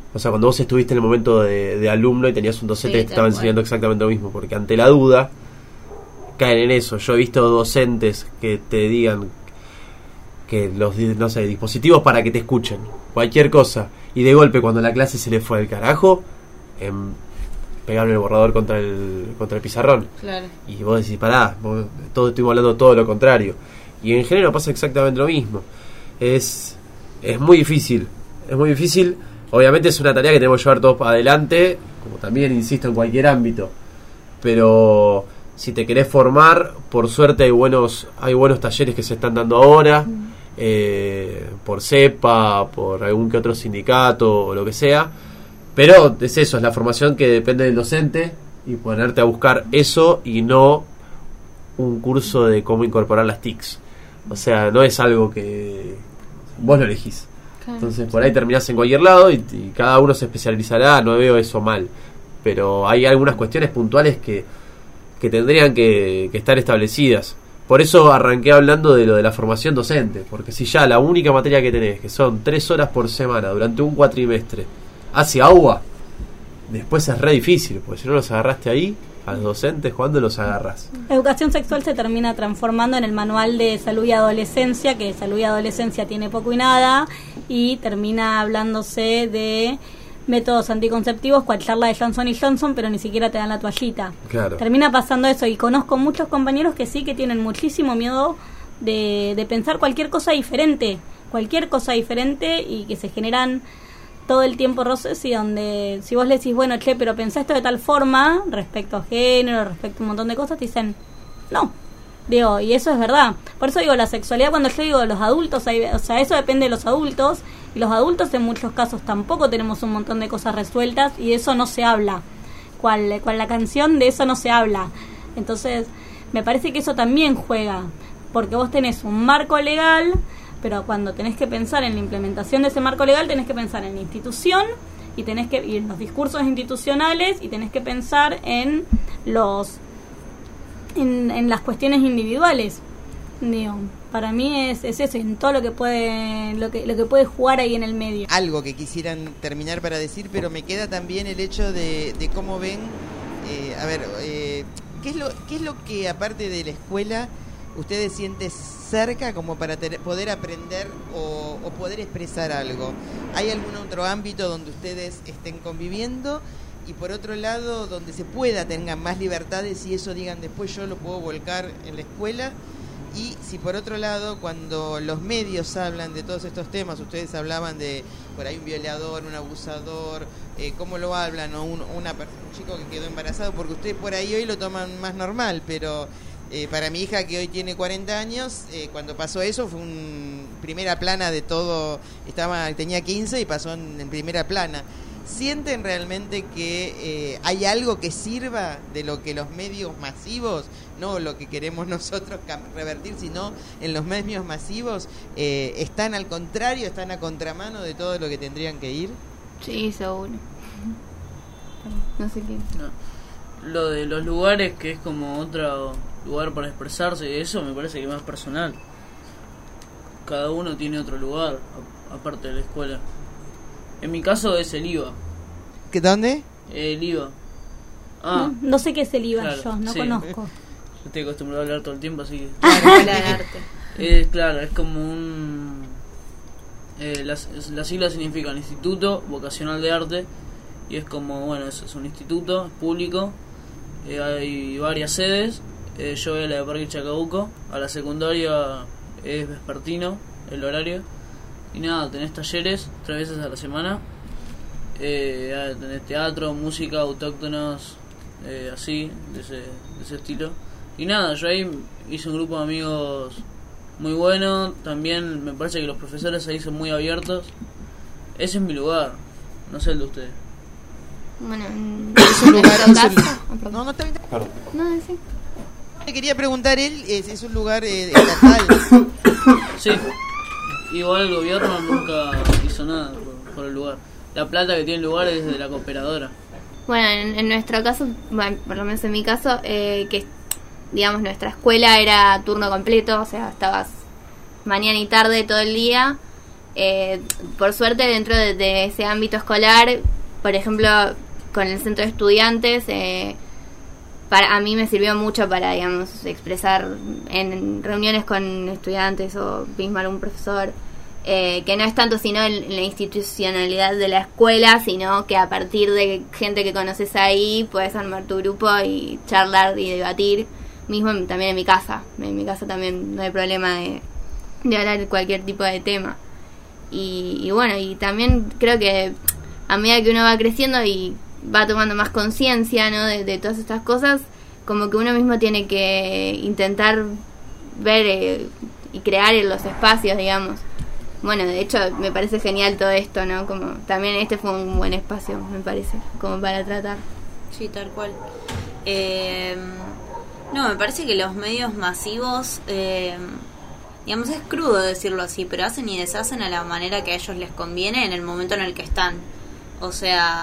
O sea, cuando vos estuviste en el momento de alumno y tenías un docente Sí, que te estaba tal cual. enseñando exactamente lo mismo, porque ante la duda caen en eso. Yo he visto docentes que te digan que los, no sé, dispositivos para que te escuchen, cualquier cosa, y de golpe cuando la clase se le fue al carajo, pegarle el borrador contra el pizarrón. Claro. Y vos decís, pará, todos estuvimos hablando todo lo contrario. Y en género pasa exactamente lo mismo. Es muy difícil, es muy difícil. Obviamente es una tarea que tenemos que llevar todos para adelante, como también insisto en cualquier ámbito. Pero si te querés formar, por suerte hay buenos talleres que se están dando ahora, por CEPA, por algún que otro sindicato o lo que sea. Pero es eso, es la formación que depende del docente y ponerte a buscar eso y no un curso de cómo incorporar las TICs. O sea, no es algo que vos lo elegís. Entonces por ahí terminás en cualquier lado y cada uno se especializará, no veo eso mal. Pero hay algunas cuestiones puntuales que tendrían que estar establecidas. Por eso arranqué hablando de lo de la formación docente, porque si ya la única materia que tenés, que son 3 horas por semana durante un cuatrimestre, hace agua, después es re difícil, porque si no los agarraste ahí, a los docentes, ¿cuándo los agarras? Educación sexual se termina transformando en el manual de salud y adolescencia, que salud y adolescencia tiene poco y nada, y termina hablándose de métodos anticonceptivos, cual charla de Johnson & Johnson, pero ni siquiera te dan la toallita. Claro. Termina pasando eso, y conozco muchos compañeros que sí que tienen muchísimo miedo de pensar cualquier cosa diferente, y que se generan todo el tiempo roces, y donde si vos le decís, bueno, che, pero pensá esto de tal forma, respecto a género, respecto a un montón de cosas, te dicen, no. Digo, y eso es verdad. Por eso digo, la sexualidad, cuando yo digo los adultos, o sea, eso depende de los adultos, y los adultos en muchos casos tampoco tenemos un montón de cosas resueltas, y de eso no se habla. Cual la canción, de eso no se habla. Entonces, me parece que eso también juega, porque vos tenés un marco legal, pero cuando tenés que pensar en la implementación de ese marco legal, tenés que pensar en la institución y en los discursos institucionales, y tenés que pensar en las cuestiones individuales. Digo, para mí es eso, en todo lo que puede jugar ahí en el medio. Algo que quisieran terminar para decir, pero me queda también el hecho de cómo ven, ¿qué es lo que aparte de la escuela ustedes sienten cerca como para poder aprender o poder expresar algo? ¿Hay algún otro ámbito donde ustedes estén conviviendo? Y por otro lado, donde se pueda, tengan más libertades y eso digan después yo lo puedo volcar en la escuela. Y si por otro lado, cuando los medios hablan de todos estos temas, ustedes hablaban de por ahí un violador, un abusador, ¿cómo lo hablan? O un chico que quedó embarazado, porque ustedes por ahí hoy lo toman más normal, pero para mi hija que hoy tiene 40 años, cuando pasó eso fue primera plana de todo, tenía 15 y pasó en primera plana. ¿Sienten realmente que hay algo que sirva de lo que los medios masivos, no lo que queremos nosotros revertir, sino en los medios masivos, están al contrario, están a contramano de todo lo que tendrían que ir? Sí, seguro. No sé qué. No. Lo de los lugares, que es como otro lugar para expresarse, eso me parece que es más personal. Cada uno tiene otro lugar, aparte de la escuela. En mi caso es el IVA. ¿Qué dónde? El IVA. No sé qué es el IVA, claro, yo no sí. conozco. Yo estoy acostumbrado a hablar todo el tiempo, así que... Escuela de arte. Claro, es como un... las siglas significan Instituto Vocacional de Arte, y es como, bueno, es un instituto, es público, hay varias sedes. Yo voy a la de Parque Chacabuco, a la secundaria es vespertino el horario, y nada, tenés talleres 3 veces a la semana, tenés teatro, música, autóctonos, así, de ese estilo. Y nada, yo ahí hice un grupo de amigos muy bueno. También me parece que los profesores ahí son muy abiertos. Ese es mi lugar, no sé el de ustedes. Bueno, Es un lugar... no, está bien. no, sí. Le quería preguntar él, es un lugar estatal. Sí, igual el gobierno nunca hizo nada por el lugar. La plata que tiene el lugar es de la cooperadora. Bueno, en nuestro caso, bueno, por lo menos en mi caso, que digamos nuestra escuela era turno completo, o sea, estabas mañana y tarde todo el día. por suerte dentro de ese ámbito escolar, por ejemplo, con el centro de estudiantes, a mí me sirvió mucho para, digamos, expresar en reuniones con estudiantes o mismo algún profesor, que no es tanto sino en la institucionalidad de la escuela, sino que a partir de gente que conoces ahí puedes armar tu grupo y charlar y debatir, mismo también en mi casa. En mi casa también no hay problema de hablar de cualquier tipo de tema. Y bueno, y también creo que a medida que uno va creciendo y va tomando más conciencia, ¿no? de todas estas cosas, como que uno mismo tiene que intentar ver y crear en los espacios, digamos. Bueno, de hecho me parece genial todo esto, ¿no? Como también este fue un buen espacio, me parece, como para tratar. Sí, tal cual. No, me parece que los medios masivos, digamos, es crudo decirlo así, pero hacen y deshacen a la manera que a ellos les conviene en el momento en el que están. O sea,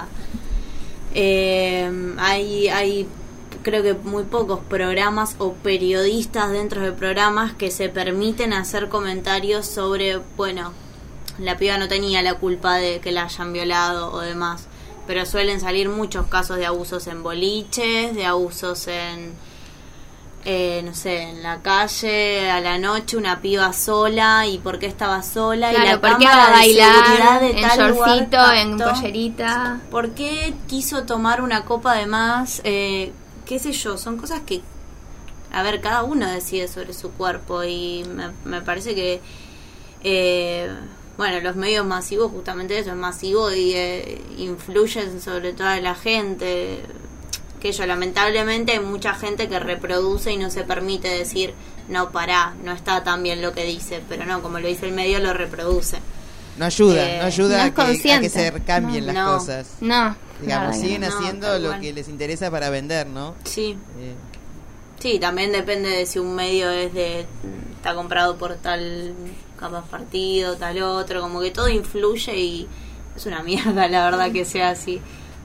hay creo que muy pocos programas o periodistas dentro de programas que se permiten hacer comentarios sobre, bueno, la piba no tenía la culpa de que la hayan violado o demás, pero suelen salir muchos casos de abusos en boliches, de abusos en no sé, en la calle, a la noche, una piba sola, y por qué estaba sola, claro, y la ¿por qué va a bailar de en tal shortcito, lugar, en pollerita? ¿Por qué quiso tomar una copa de más? Qué sé yo, son cosas que, a ver, cada uno decide sobre su cuerpo, y me parece que bueno, los medios masivos, justamente eso, es masivo y influyen sobre toda la gente. Que yo, lamentablemente hay mucha gente que reproduce y no se permite decir, no, pará, no está tan bien lo que dice, pero no, como lo dice el medio, lo reproduce. No ayuda no a que se cambien las cosas. No. Digamos, siguen no, haciendo lo que les interesa para vender, ¿no? Sí. Sí, también depende de si un medio está comprado por tal capaz partido, tal otro, como que todo influye y es una mierda, la verdad, que sea así.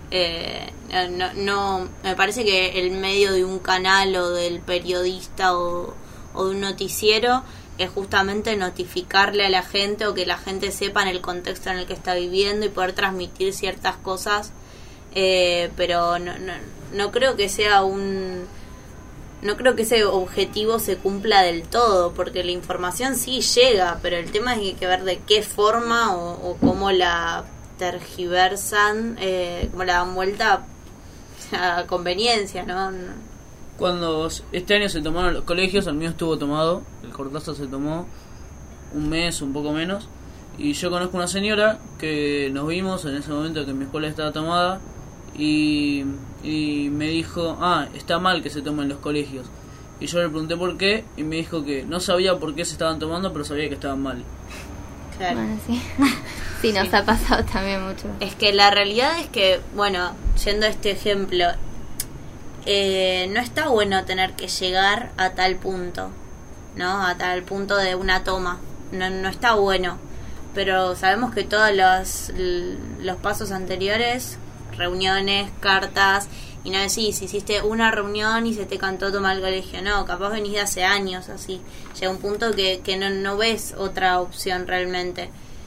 No, me parece que el medio de un canal o del periodista o de un noticiero es justamente notificarle a la gente o que la gente sepa en el contexto en el que está viviendo y poder transmitir ciertas cosas, pero no creo que sea no creo que ese objetivo se cumpla del todo, porque la información sí llega, pero el tema es que hay que ver de qué forma o cómo la tergiversan, como la dan vuelta a conveniencia, ¿no? Cuando este año se tomaron los colegios, el mío estuvo tomado, el cortazo se tomó un mes, un poco menos, y yo conozco una señora que nos vimos en ese momento que mi escuela estaba tomada y me dijo, está mal que se tomen los colegios, y yo le pregunté por qué y me dijo que no sabía por qué se estaban tomando, pero sabía que estaban mal. Claro. Bueno, sí. Sí, nos ha pasado también mucho. Es que la realidad es que, bueno, yendo a este ejemplo, no está bueno tener que llegar a tal punto, ¿no? A tal punto de una toma. No está bueno. Pero sabemos que todos los pasos anteriores, reuniones, cartas, y no decís, hiciste una reunión y se te cantó tomar el colegio. No, capaz venís de hace años así. Llega un punto que no ves otra opción realmente.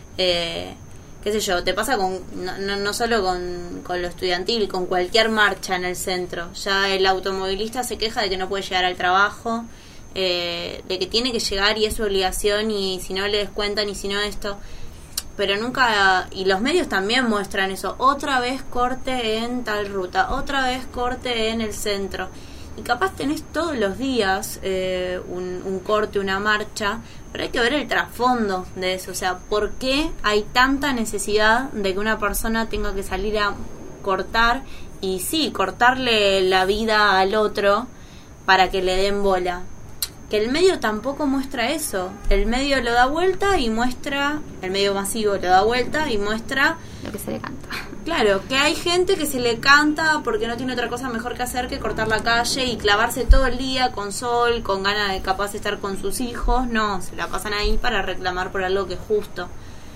Qué sé yo, te pasa no solo con lo estudiantil, con cualquier marcha en el centro. Ya el automovilista se queja de que no puede llegar al trabajo, de que tiene que llegar y es su obligación, y si no le descuentan y si no esto. Pero nunca, y los medios también muestran eso, otra vez corte en tal ruta, otra vez corte en el centro. Y capaz tenés todos los días un corte, una marcha, pero hay que ver el trasfondo de eso. O sea, ¿por qué hay tanta necesidad de que una persona tenga que salir a cortar? Y sí, cortarle la vida al otro para que le den bola. Que el medio tampoco muestra eso. El medio lo da vuelta y muestra, el medio masivo lo da vuelta y muestra lo que se le canta. Claro, que hay gente que se le canta porque no tiene otra cosa mejor que hacer que cortar la calle y clavarse todo el día con sol, con ganas de capaz de estar con sus hijos. No, se la pasan ahí para reclamar por algo que es justo.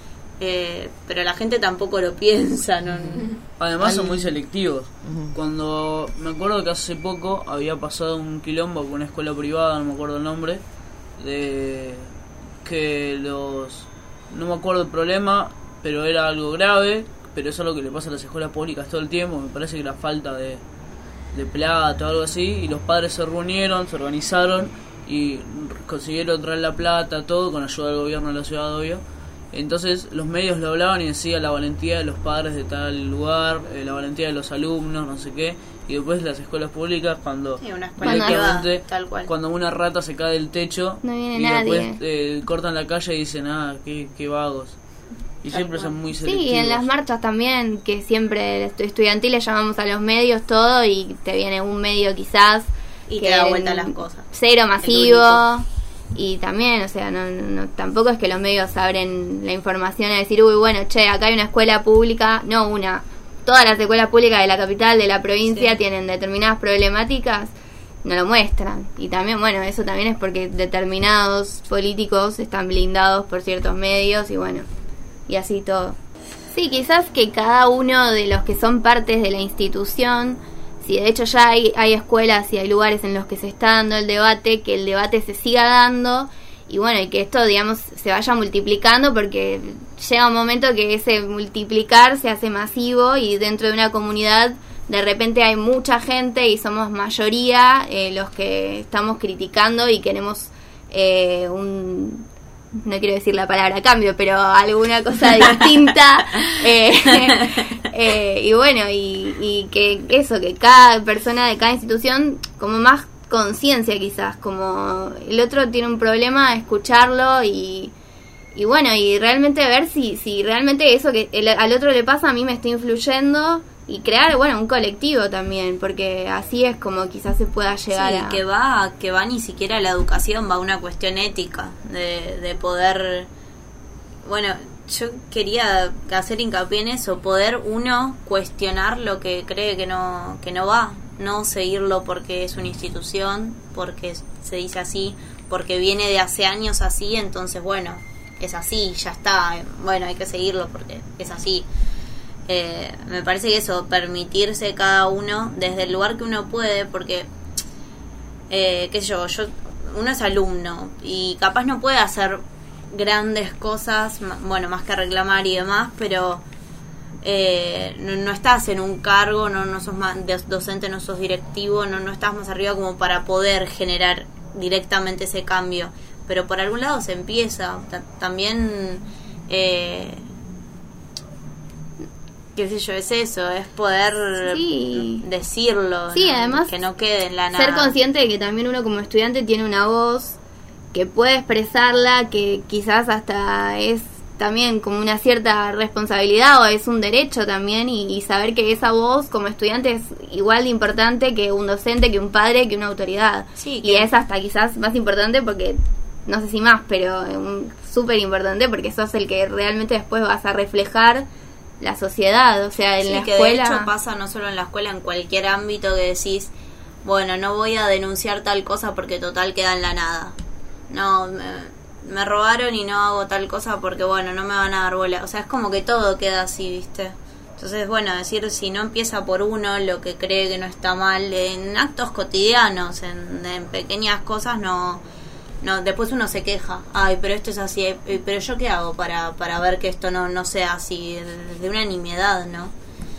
Pero la gente tampoco lo piensa, ¿no? Además son muy selectivos. Cuando me acuerdo que hace poco había pasado un quilombo con una escuela privada, no me acuerdo el nombre, de que no me acuerdo el problema, pero era algo grave, pero es algo que le pasa a las escuelas públicas todo el tiempo. Me parece que era falta de plata o algo así, y los padres se reunieron, se organizaron y consiguieron traer la plata, todo con ayuda del gobierno de la ciudad, obvio. Entonces los medios lo hablaban y decía la valentía de los padres de tal lugar, la valentía de los alumnos, no sé qué. Y después las escuelas públicas, cuando una escuela privada, tal cual. Cuando una rata se cae del techo, no viene y nadie. Después cortan la calle y dicen, qué vagos. Y siempre son muy selectivos. Sí, en las marchas también, que siempre estudiantiles llamamos a los medios todo, y te viene un medio quizás y te da vuelta las cosas. Cero masivo. Y también, o sea, no tampoco es que los medios abren la información a decir, uy, bueno, che, acá hay una escuela pública, todas las escuelas públicas de la capital, de la provincia, tienen determinadas problemáticas, no lo muestran. Y también, bueno, eso también es porque determinados políticos están blindados por ciertos medios, y bueno, y así todo. Sí, quizás que cada uno de los que son partes de la institución, si de hecho ya hay escuelas y hay lugares en los que se está dando el debate, que el debate se siga dando, y bueno, y que esto, digamos, se vaya multiplicando, porque llega un momento que ese multiplicar se hace masivo, y dentro de una comunidad de repente hay mucha gente y somos mayoría los que estamos criticando y queremos no quiero decir la palabra cambio, pero alguna cosa distinta, y bueno, y que eso, que cada persona de cada institución, como más conciencia quizás, como el otro tiene un problema, escucharlo y bueno, y realmente ver si realmente eso que al otro le pasa a mí me está influyendo, y crear, bueno, un colectivo también, porque así es como quizás se pueda llegar a... que va ni siquiera a la educación, va a una cuestión ética, de poder... Bueno, yo quería hacer hincapié en eso, poder uno cuestionar lo que cree que no va, no seguirlo porque es una institución, porque se dice así, porque viene de hace años así, entonces bueno, es así, ya está, bueno, hay que seguirlo porque es así. Me parece que eso, permitirse cada uno desde el lugar que uno puede, porque qué sé yo, uno es alumno y capaz no puede hacer grandes cosas, bueno, más que reclamar y demás, pero no estás en un cargo, no sos más docente, no sos directivo, no estás más arriba como para poder generar directamente ese cambio, pero por algún lado se empieza. También qué sé yo, es eso, es poder decirlo, sí, además que no quede en la nada. Ser consciente de que también uno como estudiante tiene una voz, que puede expresarla, que quizás hasta es también como una cierta responsabilidad o es un derecho también, y saber que esa voz como estudiante es igual de importante que un docente, que un padre, que una autoridad. Sí, y es hasta quizás más importante porque, no sé si más, pero súper importante porque sos el que realmente después vas a reflejar la sociedad, o sea, en la escuela. Que de hecho pasa no solo en la escuela, en cualquier ámbito que decís, bueno, no voy a denunciar tal cosa porque total queda en la nada. No, me robaron y no hago tal cosa porque, bueno, no me van a dar bola. O sea, es como que todo queda así, ¿viste? Entonces, bueno, decir, si no empieza por uno lo que cree que no está mal, en actos cotidianos, en pequeñas cosas, no, después uno se queja, ay, pero esto es así, pero yo qué hago para ver que esto no sea así, de una nimiedad, ¿no?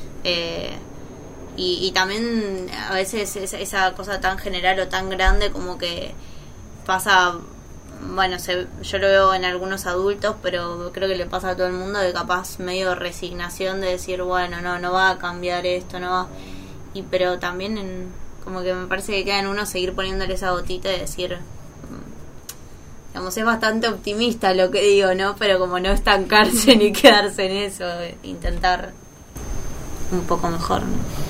Y también a veces esa cosa tan general o tan grande como que pasa, bueno, yo lo veo en algunos adultos, pero creo que le pasa a todo el mundo, de capaz medio resignación de decir, bueno, no va a cambiar esto, no va, pero también como que me parece que queda en uno seguir poniéndole esa gotita y decir, digamos, es bastante optimista lo que digo, ¿no? Pero como no estancarse ni quedarse en eso, intentar un poco mejor, ¿no?